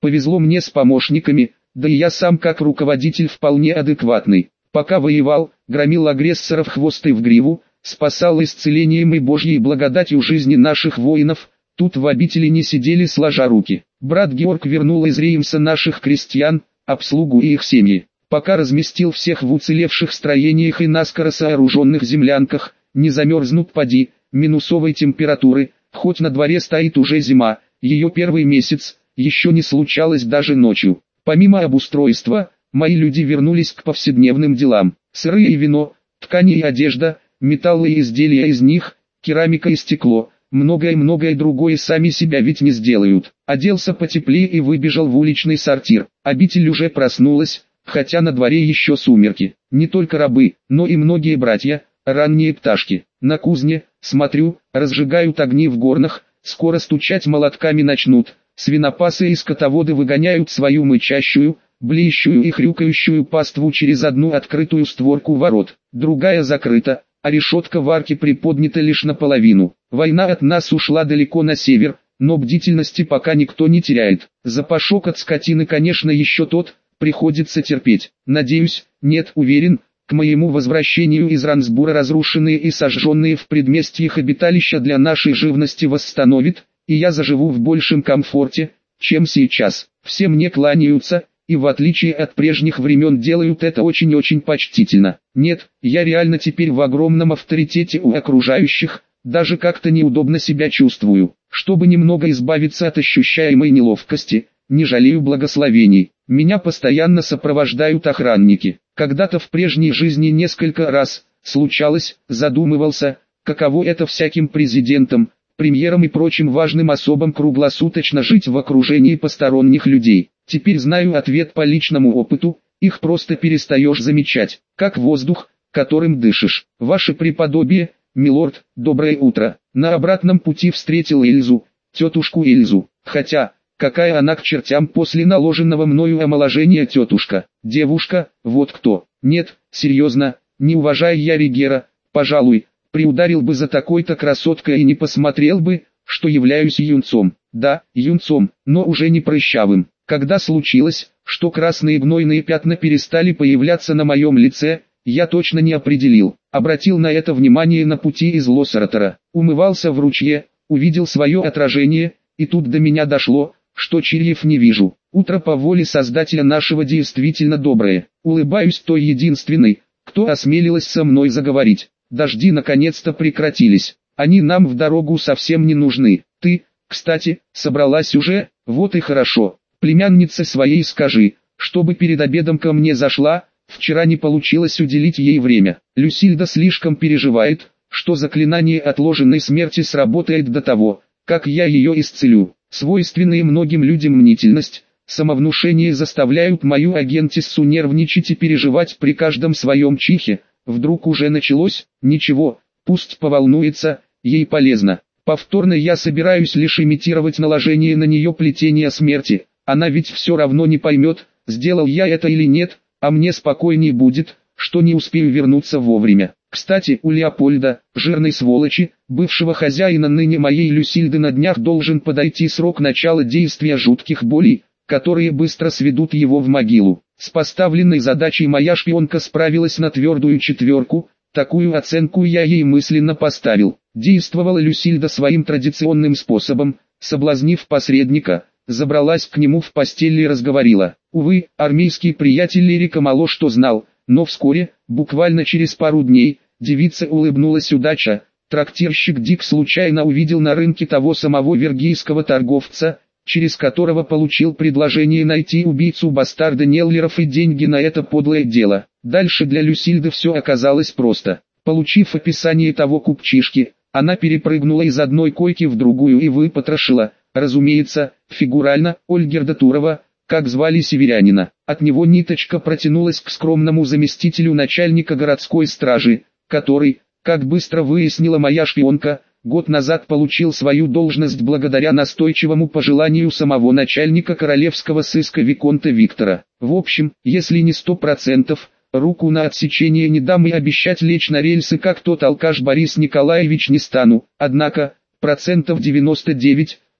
Повезло мне с помощниками, да и я сам как руководитель вполне адекватный. Пока воевал, громил агрессоров хвостой в гриву, спасал исцелением и Божьей благодатью жизни наших воинов. Тут в обители не сидели сложа руки. Брат Георг вернул из Реймса наших крестьян, обслугу и их семьи. Пока разместил всех в уцелевших строениях и наскоро сооруженных землянках, не замерзнут поди, минусовой температуры, хоть на дворе стоит уже зима, ее первый месяц, еще не случалось даже ночью. Помимо обустройства, мои люди вернулись к повседневным делам. Сыры и вино, ткани и одежда, металлы и изделия из них, керамика и стекло, многое-многое другое сами себя ведь не сделают. Оделся потеплее и выбежал в уличный сортир. Обитель уже проснулась, хотя на дворе еще сумерки. Не только рабы, но и многие братья, ранние пташки. На кузне, смотрю, разжигают огни в горнах, скоро стучать молотками начнут. Свинопасы и скотоводы выгоняют свою мычащую, блеющую и хрюкающую паству через одну открытую створку ворот, другая закрыта, а решетка в арке приподнята лишь наполовину. Война от нас ушла далеко на север, но бдительности пока никто не теряет. Запашок от скотины, конечно, еще тот, приходится терпеть. Надеюсь, нет, уверен, к моему возвращению из Рансбура разрушенные и сожженные в предместьях обиталища для нашей живности восстановит, и я заживу в большем комфорте, чем сейчас. Все мне кланяются, и в отличие от прежних времен делают это очень-очень почтительно. Нет, я реально теперь в огромном авторитете у окружающих, даже как-то неудобно себя чувствую. Чтобы немного избавиться от ощущаемой неловкости, не жалею благословений. Меня постоянно сопровождают охранники. Когда-то в прежней жизни несколько раз случалось, задумывался, каково это всяким президентам, премьерам и прочим важным особам круглосуточно жить в окружении посторонних людей. Теперь знаю ответ по личному опыту, их просто перестаешь замечать, как воздух, которым дышишь. Ваше преподобие, милорд, доброе утро. На обратном пути встретил Эльзу, тетушку Эльзу, хотя, какая она к чертям после наложенного мною омоложения тетушка, девушка, вот кто. Нет, серьезно, не уважая я Ригера, пожалуй, приударил бы за такой-то красоткой и не посмотрел бы, что являюсь юнцом. Да, юнцом, но уже не прыщавым. Когда случилось, что красные гнойные пятна перестали появляться на моем лице, я точно не определил. Обратил на это внимание на пути из Лоссаратора. Умывался в ручье, увидел свое отражение, и тут до меня дошло, что червев не вижу. Утро по воле Создателя нашего действительно доброе. Улыбаюсь той единственной, кто осмелилась со мной заговорить. Дожди наконец-то прекратились. Они нам в дорогу совсем не нужны. Ты, кстати, собралась уже? Вот и хорошо. Племяннице своей скажи, чтобы перед обедом ко мне зашла, вчера не получилось уделить ей время. Люсильда слишком переживает, что заклинание отложенной смерти сработает до того, как я ее исцелю. Свойственные многим людям мнительность, самовнушение заставляют мою агентиссу нервничать и переживать при каждом своем чихе. Вдруг уже началось? Ничего, пусть поволнуется, ей полезно. Повторно я собираюсь лишь имитировать наложение на нее плетения смерти. Она ведь все равно не поймет, сделал я это или нет, а мне спокойней будет, что не успею вернуться вовремя. Кстати, у Леопольда, жирной сволочи, бывшего хозяина ныне моей Люсильды, на днях должен подойти срок начала действия жутких болей, которые быстро сведут его в могилу. С поставленной задачей моя шпионка справилась на твердую 4, такую оценку я ей мысленно поставил. Действовала Люсильда своим традиционным способом, соблазнив посредника, забралась к нему в постель и разговорила. Увы, армейский приятель Лерика мало что знал, но вскоре, буквально через пару дней, девице улыбнулась удача. Трактирщик Дик случайно увидел на рынке того самого вергийского торговца, через которого получил предложение найти убийцу бастарда Неллеров и деньги на это подлое дело. Дальше для Люсильды все оказалось просто. Получив описание того купчишки, она перепрыгнула из одной койки в другую и выпотрошила, разумеется, фигурально, Ольгерда Турова, как звали северянина. От него ниточка протянулась к скромному заместителю начальника городской стражи, который, как быстро выяснила моя шпионка, год назад получил свою должность благодаря настойчивому пожеланию самого начальника королевского сыска Виконта Виктора. В общем, если не 100%, руку на отсечение не дам и обещать лечь на рельсы как тот алкаш Борис Николаевич не стану, однако, 99%,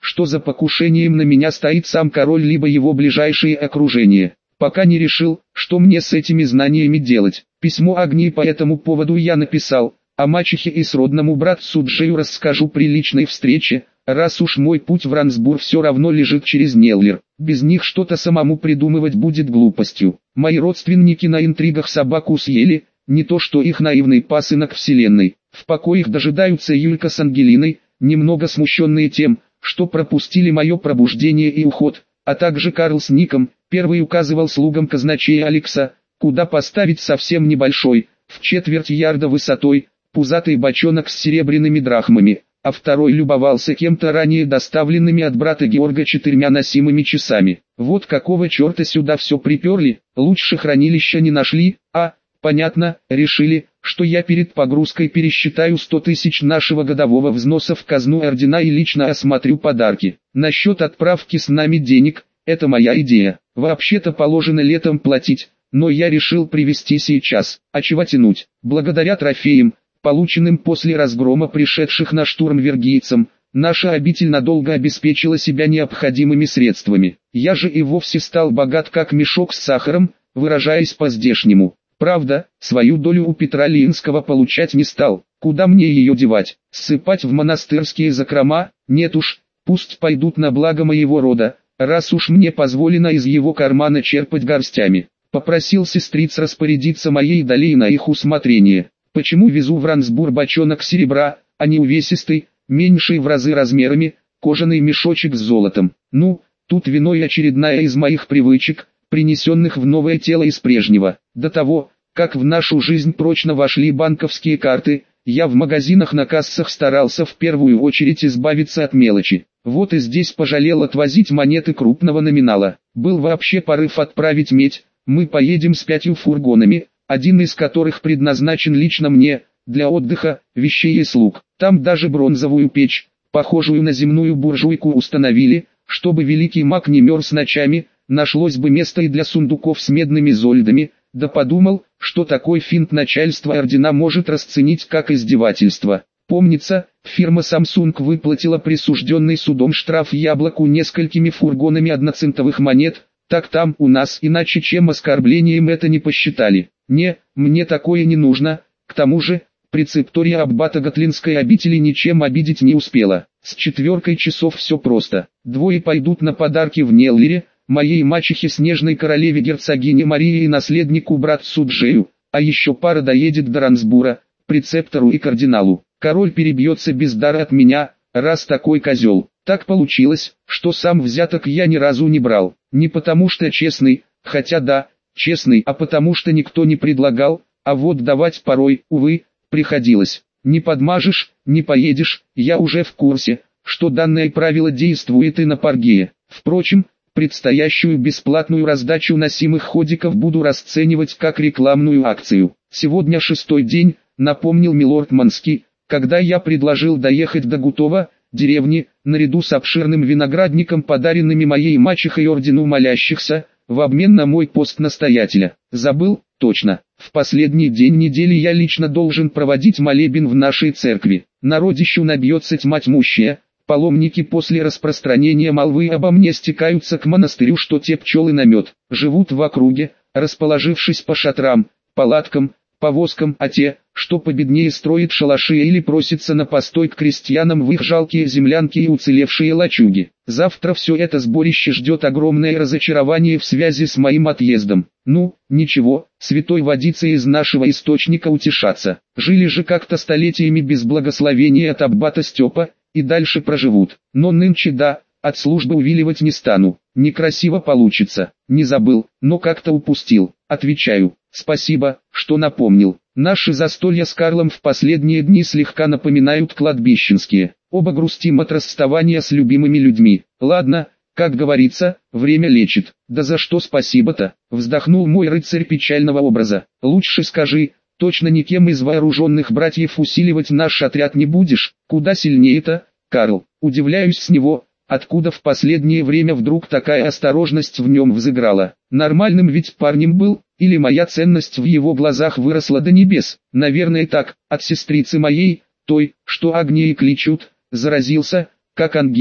что за покушением на меня стоит сам король либо его ближайшее окружение. Пока не решил, что мне с этими знаниями делать. Письмо Агнии по этому поводу я написал, а мачехе и сродному братцу Джею расскажу при личной встрече, раз уж мой путь в Рансбур все равно лежит через Неллер. Без них что-то самому придумывать будет глупостью. Мои родственники на интригах собаку съели, не то что их наивный пасынок вселенной. В покоях дожидаются Юлька с Ангелиной, немного смущенные тем, что пропустили мое пробуждение и уход, а также Карл с Ником. Первый указывал слугам казначея Алекса, куда поставить совсем небольшой, в четверть ярда высотой, пузатый бочонок с серебряными драхмами, а второй любовался кем-то ранее доставленными от брата Георга 4 носимыми часами. Вот какого черта сюда все приперли, лучше хранилища не нашли, понятно, решили, что я перед погрузкой пересчитаю 100 тысяч нашего годового взноса в казну ордена и лично осмотрю подарки. Насчет отправки с нами денег, это моя идея. Вообще-то положено летом платить, но я решил привезти сейчас, а чего тянуть. Благодаря трофеям, полученным после разгрома пришедших на штурм вергийцам, наша обитель надолго обеспечила себя необходимыми средствами. Я же и вовсе стал богат как мешок с сахаром, выражаясь по-здешнему. Правда, свою долю у Петра Линского получать не стал. Куда мне ее девать? Ссыпать в монастырские закрома? Нет уж, пусть пойдут на благо моего рода, раз уж мне позволено из его кармана черпать горстями. Попросил сестриц распорядиться моей долей на их усмотрение. Почему везу в Рансбур бочонок серебра, а не увесистый, меньший в разы размерами, кожаный мешочек с золотом? Ну, тут виной очередная из моих привычек, принесенных в новое тело из прежнего. До того, как в нашу жизнь прочно вошли банковские карты, я в магазинах на кассах старался в первую очередь избавиться от мелочи. Вот и здесь пожалел отвозить монеты крупного номинала. Был вообще порыв отправить медь. Мы поедем с 5 фургонами, один из которых предназначен лично мне, для отдыха, вещей и слуг. Там даже бронзовую печь, похожую на земную буржуйку, установили, чтобы великий маг не мерз ночами. Нашлось бы место и для сундуков с медными зольдами, да подумал, что такой финт начальство ордена может расценить как издевательство. Помнится, фирма Samsung выплатила присужденный судом штраф Яблоку несколькими фургонами одноцентовых монет, так там у нас иначе чем оскорблением это не посчитали. Не, мне такое не нужно, к тому же, прецептория аббата Готлинской обители ничем обидеть не успела. С 4 часов все просто. 2 пойдут на подарки в Неллере, моей мачехе снежной королеве герцогине Марии и наследнику братцу Джею, а еще пара доедет до Рансбура, прецептору и кардиналу. Король перебьется без дара от меня, раз такой козел. Так получилось, что сам взяток я ни разу не брал. Не потому что честный, хотя да, честный, а потому что никто не предлагал, а вот давать порой, увы, приходилось. Не подмажешь, не поедешь, я уже в курсе, что данное правило действует и на Паргее. Впрочем, предстоящую бесплатную раздачу носимых ходиков буду расценивать как рекламную акцию. Сегодня 6-й день, напомнил милорд Манский, когда я предложил доехать до Гутова, деревни, наряду с обширным виноградником, подаренными моей мачехой ордену молящихся, в обмен на мой пост настоятеля. Забыл, точно, в последний день недели я лично должен проводить молебен в нашей церкви. Народищу набьется тьма тьмущая. Паломники после распространения молвы обо мне стекаются к монастырю, что те пчелы на мед, живут в округе, расположившись по шатрам, палаткам, повозкам, а те, что победнее, строят шалаши или просятся на постой к крестьянам в их жалкие землянки и уцелевшие лачуги. Завтра все это сборище ждет огромное разочарование в связи с моим отъездом. Ну, ничего, святой водицей из нашего источника утешаться. Жили же как-то столетиями без благословения от аббата Степа, и дальше проживут. Но нынче да, от службы увиливать не стану. Некрасиво получится. Не забыл, но как-то упустил. Отвечаю, спасибо, что напомнил. Наши застолья с Карлом в последние дни слегка напоминают кладбищенские. Оба грустим от расставания с любимыми людьми. Ладно, как говорится, время лечит. Да за что спасибо-то? Вздохнул мой рыцарь печального образа. Лучше скажи, точно никем из вооруженных братьев усиливать наш отряд не будешь? Куда сильнее-то, Карл? Удивляюсь с него, откуда в последнее время вдруг такая осторожность в нем взыграла. Нормальным ведь парнем был, или моя ценность в его глазах выросла до небес? Наверное так, от сестрицы моей, той, что Агнией кличут, заразился, как ангиной.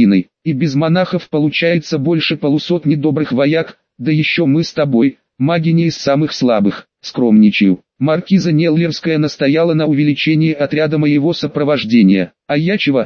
и без монахов получается больше полусотни добрых вояк, да еще мы с тобой, маги не из самых слабых, скромничаю. Маркиза Неллерская настояла на увеличении отряда моего сопровождения, а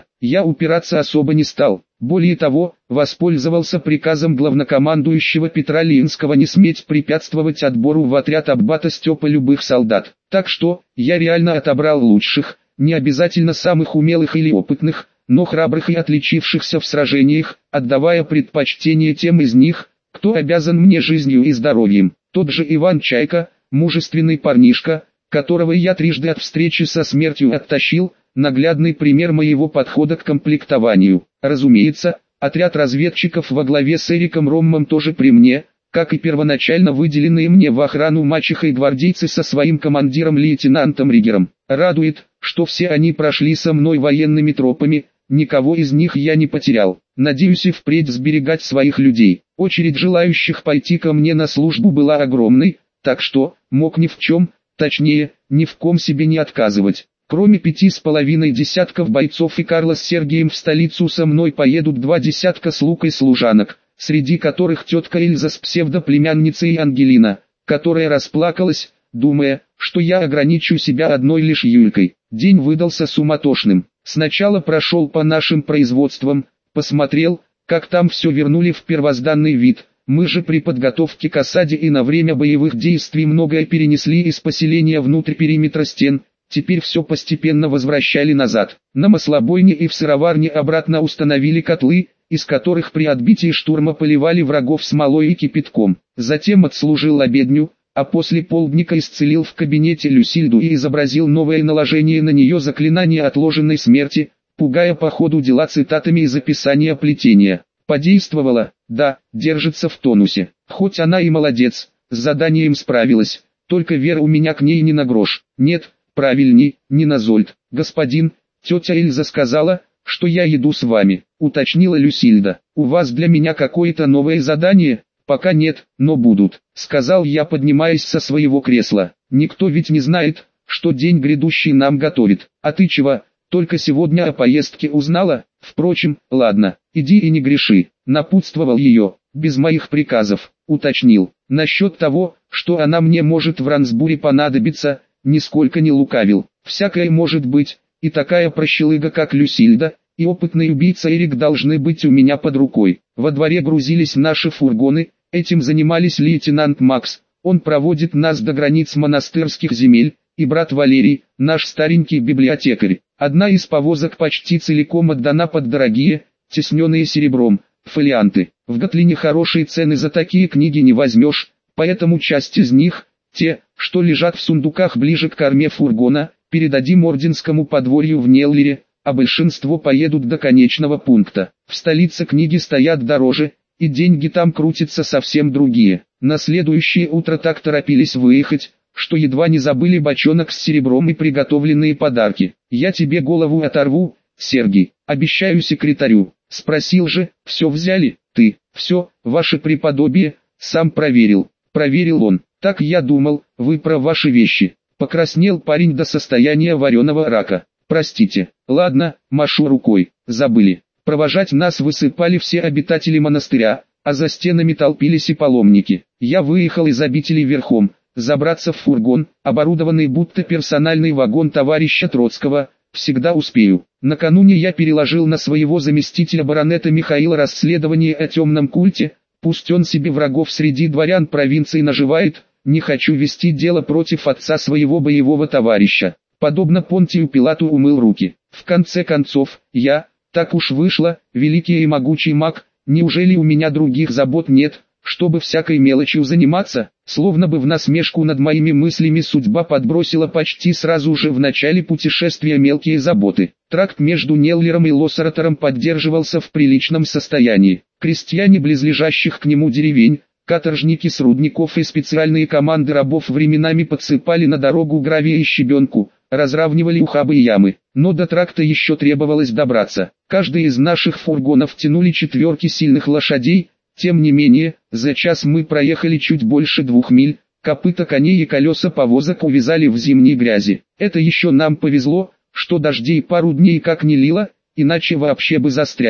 я упираться особо не стал. Более того, воспользовался приказом главнокомандующего Петра Линского не сметь препятствовать отбору в отряд аббата Степа любых солдат. Так что, я реально отобрал лучших, не обязательно самых умелых или опытных, но храбрых и отличившихся в сражениях, отдавая предпочтение тем из них, кто обязан мне жизнью и здоровьем. Тот же Иван Чайка, мужественный парнишка, которого я трижды от встречи со смертью оттащил, наглядный пример моего подхода к комплектованию. Разумеется, отряд разведчиков во главе с Эриком Роммом тоже при мне, как и первоначально выделенные мне в охрану мачеха и гвардейцы со своим командиром лейтенантом Ригером. Радует, что все они прошли со мной военными тропами, никого из них я не потерял. Надеюсь и впредь сберегать своих людей. Очередь желающих пойти ко мне на службу была огромной, так что, мог ни в чем, точнее, ни в ком себе не отказывать. Кроме 5,5 десятков бойцов и Карла с Сергием в столицу со мной поедут 2 десятка слуг и служанок, среди которых тетка Эльза с псевдоплемянницей Ангелина, которая расплакалась, думая, что я ограничу себя одной лишь Юлькой. День выдался суматошным. Сначала прошел по нашим производствам, посмотрел, как там все вернули в первозданный вид. Мы же при подготовке к осаде и на время боевых действий многое перенесли из поселения внутрь периметра стен, теперь все постепенно возвращали назад. На маслобойне и в сыроварне обратно установили котлы, из которых при отбитии штурма поливали врагов смолой и кипятком. Затем отслужил обедню, а после полдника исцелил в кабинете Люсильду и изобразил новое наложение на нее заклинание отложенной смерти, пугая по ходу дела цитатами из описания плетения. Подействовало, да, держится в тонусе. Хоть она и молодец, с заданием справилась, только вера у меня к ней не на грош. Нет, правильней, не на зольд. Господин, тетя Эльза сказала, что я еду с вами, уточнила Люсильда. У вас для меня какое-то новое задание? Пока нет, но будут, сказал я, поднимаясь со своего кресла. Никто ведь не знает, что день грядущий нам готовит. А ты чего, только сегодня о поездке узнала? Впрочем, ладно, иди и не греши. Напутствовал ее, без моих приказов, уточнил. Насчет того, что она мне может в Рансбуре понадобиться, нисколько не лукавил. Всякое может быть, и такая прощелыга как Люсильда, и опытный убийца Эрик должны быть у меня под рукой. Во дворе грузились наши фургоны, этим занимались лейтенант Макс, он проводит нас до границ монастырских земель, и брат Валерий, наш старенький библиотекарь. Одна из повозок почти целиком отдана под дорогие, тесненные серебром, фолианты. В Готлине хорошие цены за такие книги не возьмешь, поэтому часть из них, те, что лежат в сундуках ближе к корме фургона, передадим орденскому подворью в Неллере, а большинство поедут до конечного пункта. В столице книги стоят дороже, и деньги там крутятся совсем другие. На следующее утро так торопились выехать, что едва не забыли бочонок с серебром и приготовленные подарки. Я тебе голову оторву, Сергий, обещаю секретарю. Спросил же, все взяли? Ты, все, ваше преподобие, сам проверил. Проверил он. Так я думал, вы про ваши вещи. Покраснел парень до состояния вареного рака. Простите, ладно, машу рукой, забыли. Провожать нас высыпали все обитатели монастыря, а за стенами толпились и паломники. Я выехал из обители верхом, забраться в фургон, оборудованный будто персональный вагон товарища Троцкого, всегда успею. Накануне я переложил на своего заместителя баронета Михаила расследование о темном культе, пусть он себе врагов среди дворян провинции наживает, не хочу вести дело против отца своего боевого товарища. Подобно Понтию Пилату умыл руки. В конце концов, так уж вышло, великий и могучий маг, неужели у меня других забот нет, чтобы всякой мелочью заниматься? Словно бы в насмешку над моими мыслями судьба подбросила почти сразу же в начале путешествия мелкие заботы. Тракт между Неллером и Лоссаратором поддерживался в приличном состоянии. Крестьяне близлежащих к нему деревень, каторжники с рудников и специальные команды рабов временами подсыпали на дорогу гравия и щебенку, разравнивали ухабы и ямы. Но до тракта еще требовалось добраться. Каждый из наших фургонов тянули 4 сильных лошадей. Тем не менее, за час мы проехали чуть больше 2 миль, копыта коней и колеса повозок увязали в зимней грязи. Это еще нам повезло, что дождей пару дней как не лило, иначе вообще бы застряли.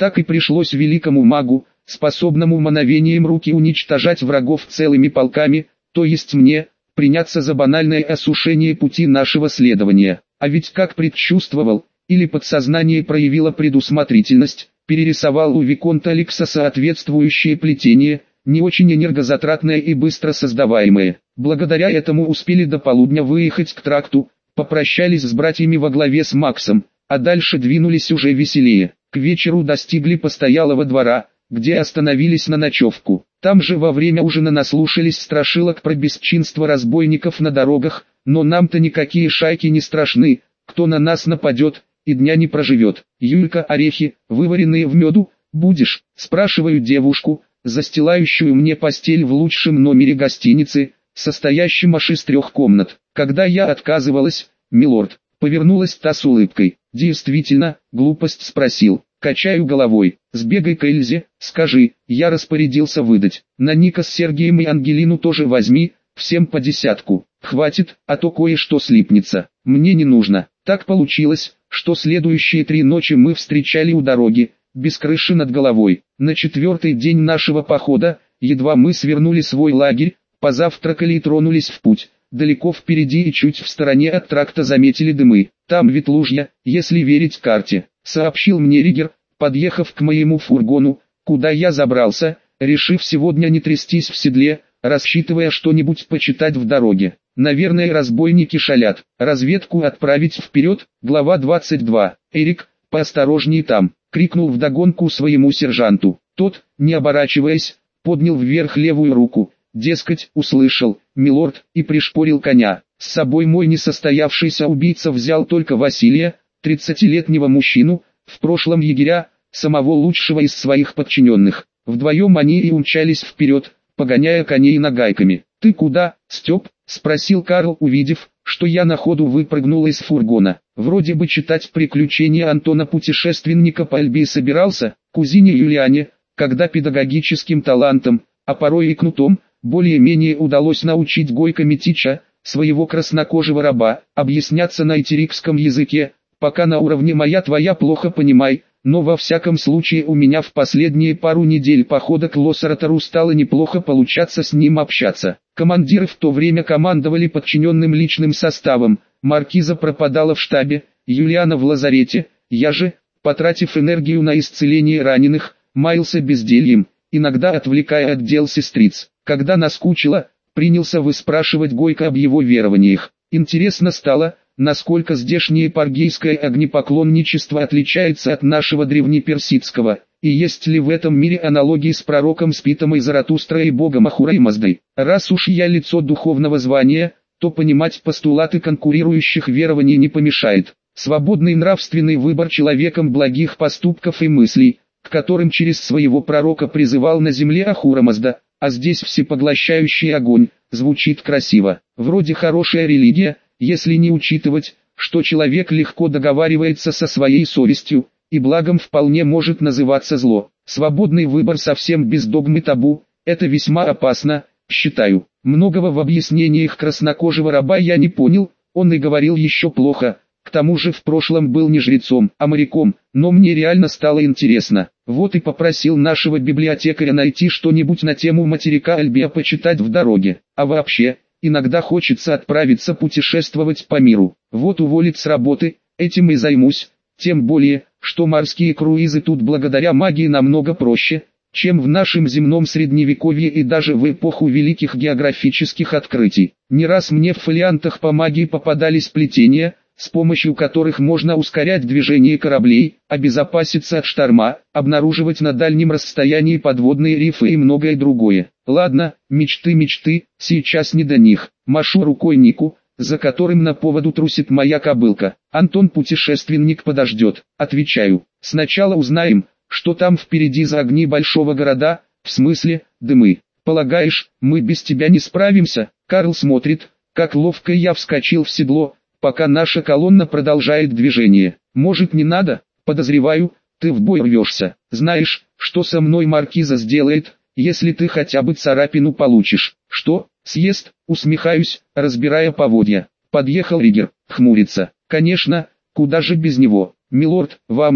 Так и пришлось великому магу, способному мановением руки уничтожать врагов целыми полками, то есть мне, приняться за банальное осушение пути нашего следования. А ведь как предчувствовал, или подсознание проявило предусмотрительность, перерисовал у Виконта Алекса соответствующее плетение, не очень энергозатратное и быстро создаваемое. Благодаря этому успели до полудня выехать к тракту, попрощались с братьями во главе с Максом, а дальше двинулись уже веселее. К вечеру достигли постоялого двора, где остановились на ночевку. Там же во время ужина наслушались страшилок про бесчинство разбойников на дорогах, но нам-то никакие шайки не страшны, кто на нас нападет, и дня не проживет. Юлька, орехи, вываренные в меду, будешь? Спрашиваю девушку, застилающую мне постель в лучшем номере гостиницы, состоящем аж из 3 комнат. Когда я отказывалась, милорд, повернулась та с улыбкой. Действительно, глупость спросил. Качаю головой. Сбегай к Эльзе, скажи, я распорядился выдать. На Ника с Сергеем и Ангелину тоже возьми, всем по 10. Хватит, а то кое-что слипнется. Мне не нужно. Так получилось, что следующие 3 ночи мы встречали у дороги, без крыши над головой. На 4-й день нашего похода, едва мы свернули свой лагерь, позавтракали и тронулись в путь. Далеко впереди и чуть в стороне от тракта заметили дымы. Там Ветлужья, если верить карте, сообщил мне Ригер, подъехав к моему фургону, куда я забрался, решив сегодня не трястись в седле, рассчитывая что-нибудь почитать в дороге. Наверное, разбойники шалят. Разведку отправить вперед. Глава 22. Эрик, поосторожней там, крикнул вдогонку своему сержанту. Тот, не оборачиваясь, поднял вверх левую руку. Дескать, услышал, милорд, и пришпорил коня. С собой мой несостоявшийся убийца взял только Василия, 30-летнего мужчину, в прошлом егеря, самого лучшего из своих подчиненных. Вдвоем они и умчались вперед, погоняя коней нагайками. «Ты куда, Степ?» — спросил Карл, увидев, что я на ходу выпрыгнул из фургона. Вроде бы читать приключения Антона Путешественника по Эльбе собирался, кузине Юлиане, когда педагогическим талантом, а порой и кнутом, более-менее удалось научить Гойко Митича, своего краснокожего раба, объясняться на итерикском языке, пока на уровне «моя твоя» плохо понимай, но во всяком случае у меня в последние пару недель похода к Лосаратору стало неплохо получаться с ним общаться. Командиры в то время командовали подчиненным личным составом, Маркиза пропадала в штабе, Юлиана в лазарете, я же, потратив энергию на исцеление раненых, маялся бездельем, иногда отвлекая от дел сестриц. Когда наскучило, принялся выспрашивать Гойко об его верованиях. Интересно стало, насколько здешнее паргейское огнепоклонничество отличается от нашего древнеперсидского, и есть ли в этом мире аналогии с пророком Спитом и Заратустрой и богом Ахурой Маздой. Раз уж я лицо духовного звания, то понимать постулаты конкурирующих верований не помешает. Свободный нравственный выбор человеком благих поступков и мыслей, к которым через своего пророка призывал на земле Ахура Мазда, а здесь всепоглощающий огонь, звучит красиво. Вроде хорошая религия, если не учитывать, что человек легко договаривается со своей совестью, и благом вполне может называться зло. Свободный выбор совсем без догмы табу, это весьма опасно, считаю. Многого в объяснениях краснокожего раба я не понял, он и говорил еще плохо. К тому же в прошлом был не жрецом, а моряком, но мне реально стало интересно. Вот и попросил нашего библиотекаря найти что-нибудь на тему материка Альбия почитать в дороге. А вообще, иногда хочется отправиться путешествовать по миру. Вот уволить с работы, этим и займусь. Тем более, что морские круизы тут благодаря магии намного проще, чем в нашем земном средневековье и даже в эпоху великих географических открытий. Не раз мне в фолиантах по магии попадались плетения, с помощью которых можно ускорять движение кораблей, обезопаситься от шторма, обнаруживать на дальнем расстоянии подводные рифы и многое другое. Ладно, мечты, сейчас не до них. Машу рукой Нику, за которым на поводу трусит моя кобылка. Антон Путешественник подождет, отвечаю. Сначала узнаем, что там впереди за огни большого города, в смысле, дымы. Полагаешь, мы без тебя не справимся? Карл смотрит, как ловко я вскочил в седло, пока наша колонна продолжает движение. Может, не надо? Подозреваю, ты в бой рвешься. Знаешь, что со мной маркиза сделает, если ты хотя бы царапину получишь? Что, съест? Усмехаюсь, разбирая поводья. Подъехал Ригер, хмурится. Конечно, куда же без него? Милорд, вам бы,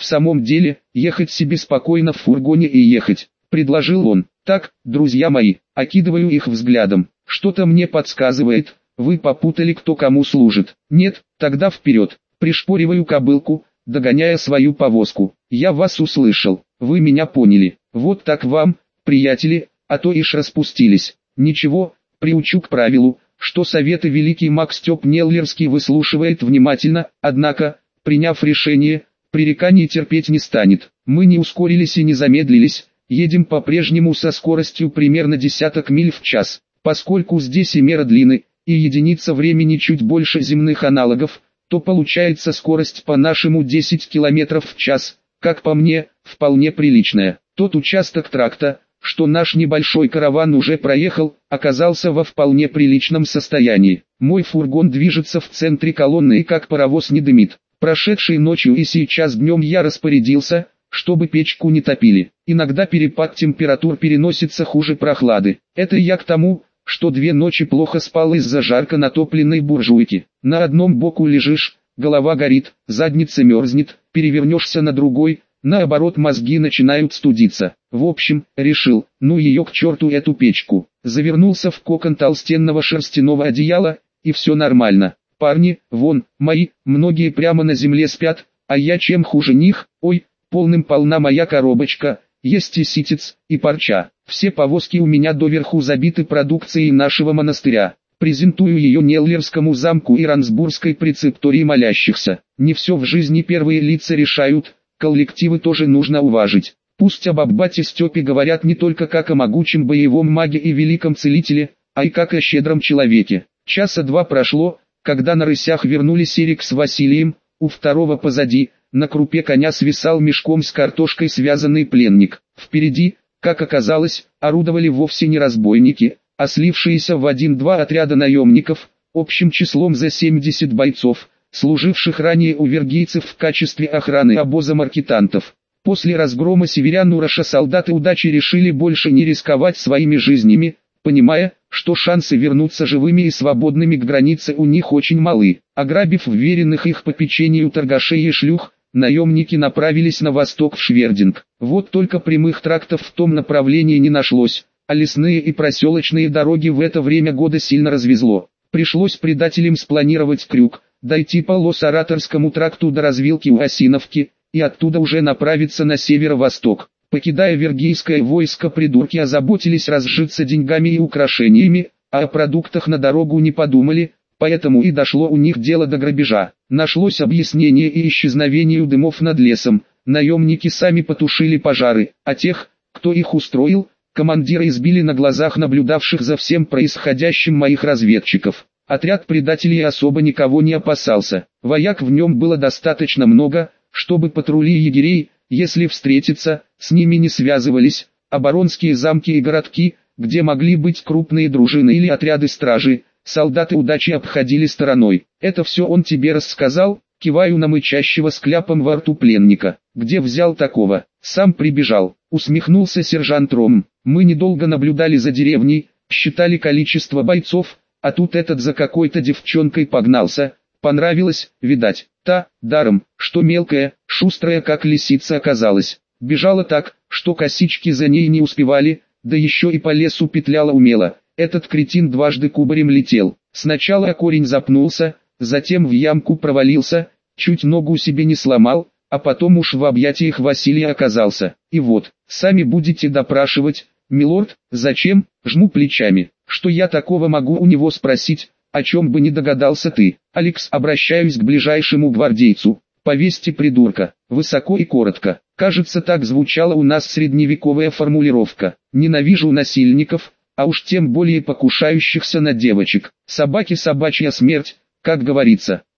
В самом деле, ехать себе спокойно в фургоне и ехать, предложил он. Так, друзья мои, окидываю их взглядом. Что-то мне подсказывает, вы попутали, кто кому служит. Нет, тогда вперед. Пришпориваю кобылку, догоняя свою повозку. Я вас услышал, вы меня поняли. Вот так вам, приятели, а то ишь распустились. Ничего, приучу к правилу, что советы великий маг Степ Неллерский выслушивает внимательно, однако, приняв решение, пререканий терпеть не станет. Мы не ускорились и не замедлились, едем по-прежнему со скоростью примерно 10 миль в час. Поскольку здесь и мера длины, и единица времени чуть больше земных аналогов, то получается скорость по-нашему 10 км в час, как по мне, вполне приличная. Тот участок тракта, что наш небольшой караван уже проехал, оказался во вполне приличном состоянии. Мой фургон движется в центре колонны и как паровоз не дымит. Прошедшей ночью и сейчас днем я распорядился, чтобы печку не топили. Иногда перепад температур переносится хуже прохлады. Это я к тому, что 2 ночи плохо спал из-за жарко натопленной буржуйки. На одном боку лежишь, голова горит, задница мерзнет, перевернешься на другой, наоборот мозги начинают студиться. В общем, решил, ну ее к черту эту печку. Завернулся в кокон толстенного шерстяного одеяла, и все нормально. Парни, вон, мои, многие прямо на земле спят, а я чем хуже них, ой, полным-полна моя коробочка, есть и ситец, и парча. Все повозки у меня доверху забиты продукцией нашего монастыря. Презентую ее Неллерскому замку и Рансбургской прецептории молящихся. Не все в жизни первые лица решают, коллективы тоже нужно уважить. Пусть об аббате Степе говорят не только как о могучем боевом маге и великом целителе, а и как о щедром человеке. Часа 2 прошло, когда на рысях вернулись Эрик с Василием, у второго позади, на крупе коня свисал мешком с картошкой связанный пленник. Впереди, как оказалось, орудовали вовсе не разбойники, а слившиеся в 1-2 отряда наемников, общим числом за 70 бойцов, служивших ранее у вергийцев в качестве охраны обоза маркетантов. После разгрома северян Ураша солдаты удачи решили больше не рисковать своими жизнями, понимая, что шансы вернуться живыми и свободными к границе у них очень малы. Ограбив вверенных их попечению торгашей и шлюх, наемники направились на восток в Швердинг. Вот только прямых трактов в том направлении не нашлось, а лесные и проселочные дороги в это время года сильно развезло. Пришлось предателям спланировать крюк, дойти по Лос-Ораторскому тракту до развилки у Осиновки, и оттуда уже направиться на северо-восток. Покидая вергийское войско, придурки озаботились разжиться деньгами и украшениями, а о продуктах на дорогу не подумали, поэтому и дошло у них дело до грабежа. Нашлось объяснение и исчезновению дымов над лесом. Наемники сами потушили пожары, а тех, кто их устроил, командиры избили на глазах наблюдавших за всем происходящим моих разведчиков. Отряд предателей особо никого не опасался. Вояк в нем было достаточно много, чтобы патрули егерей, если встретиться, с ними не связывались. Оборонские замки и городки, где могли быть крупные дружины или отряды стражи, солдаты удачи обходили стороной. Это все он тебе рассказал? Киваю на мычащего с кляпом во рту пленника. Где взял такого? Сам прибежал. Усмехнулся сержант Ром. Мы недолго наблюдали за деревней, считали количество бойцов, а тут этот за какой-то девчонкой погнался. Понравилось, видать. Та, даром, что мелкая, шустрая как лисица оказалась. Бежала так, что косички за ней не успевали, да еще и по лесу петляла умело. Этот кретин дважды кубарем летел. Сначала о корень запнулся, затем в ямку провалился, чуть ногу себе не сломал, а потом уж в объятиях Василия оказался. И вот, сами будете допрашивать, милорд, зачем? Жму плечами. Что я такого могу у него спросить, о чем бы не догадался ты? Алекс, обращаюсь к ближайшему гвардейцу. Повесьте придурка, высоко и коротко. Кажется, так звучала у нас средневековая формулировка. Ненавижу насильников, а уж тем более покушающихся на девочек. Собаке собачья смерть, как говорится.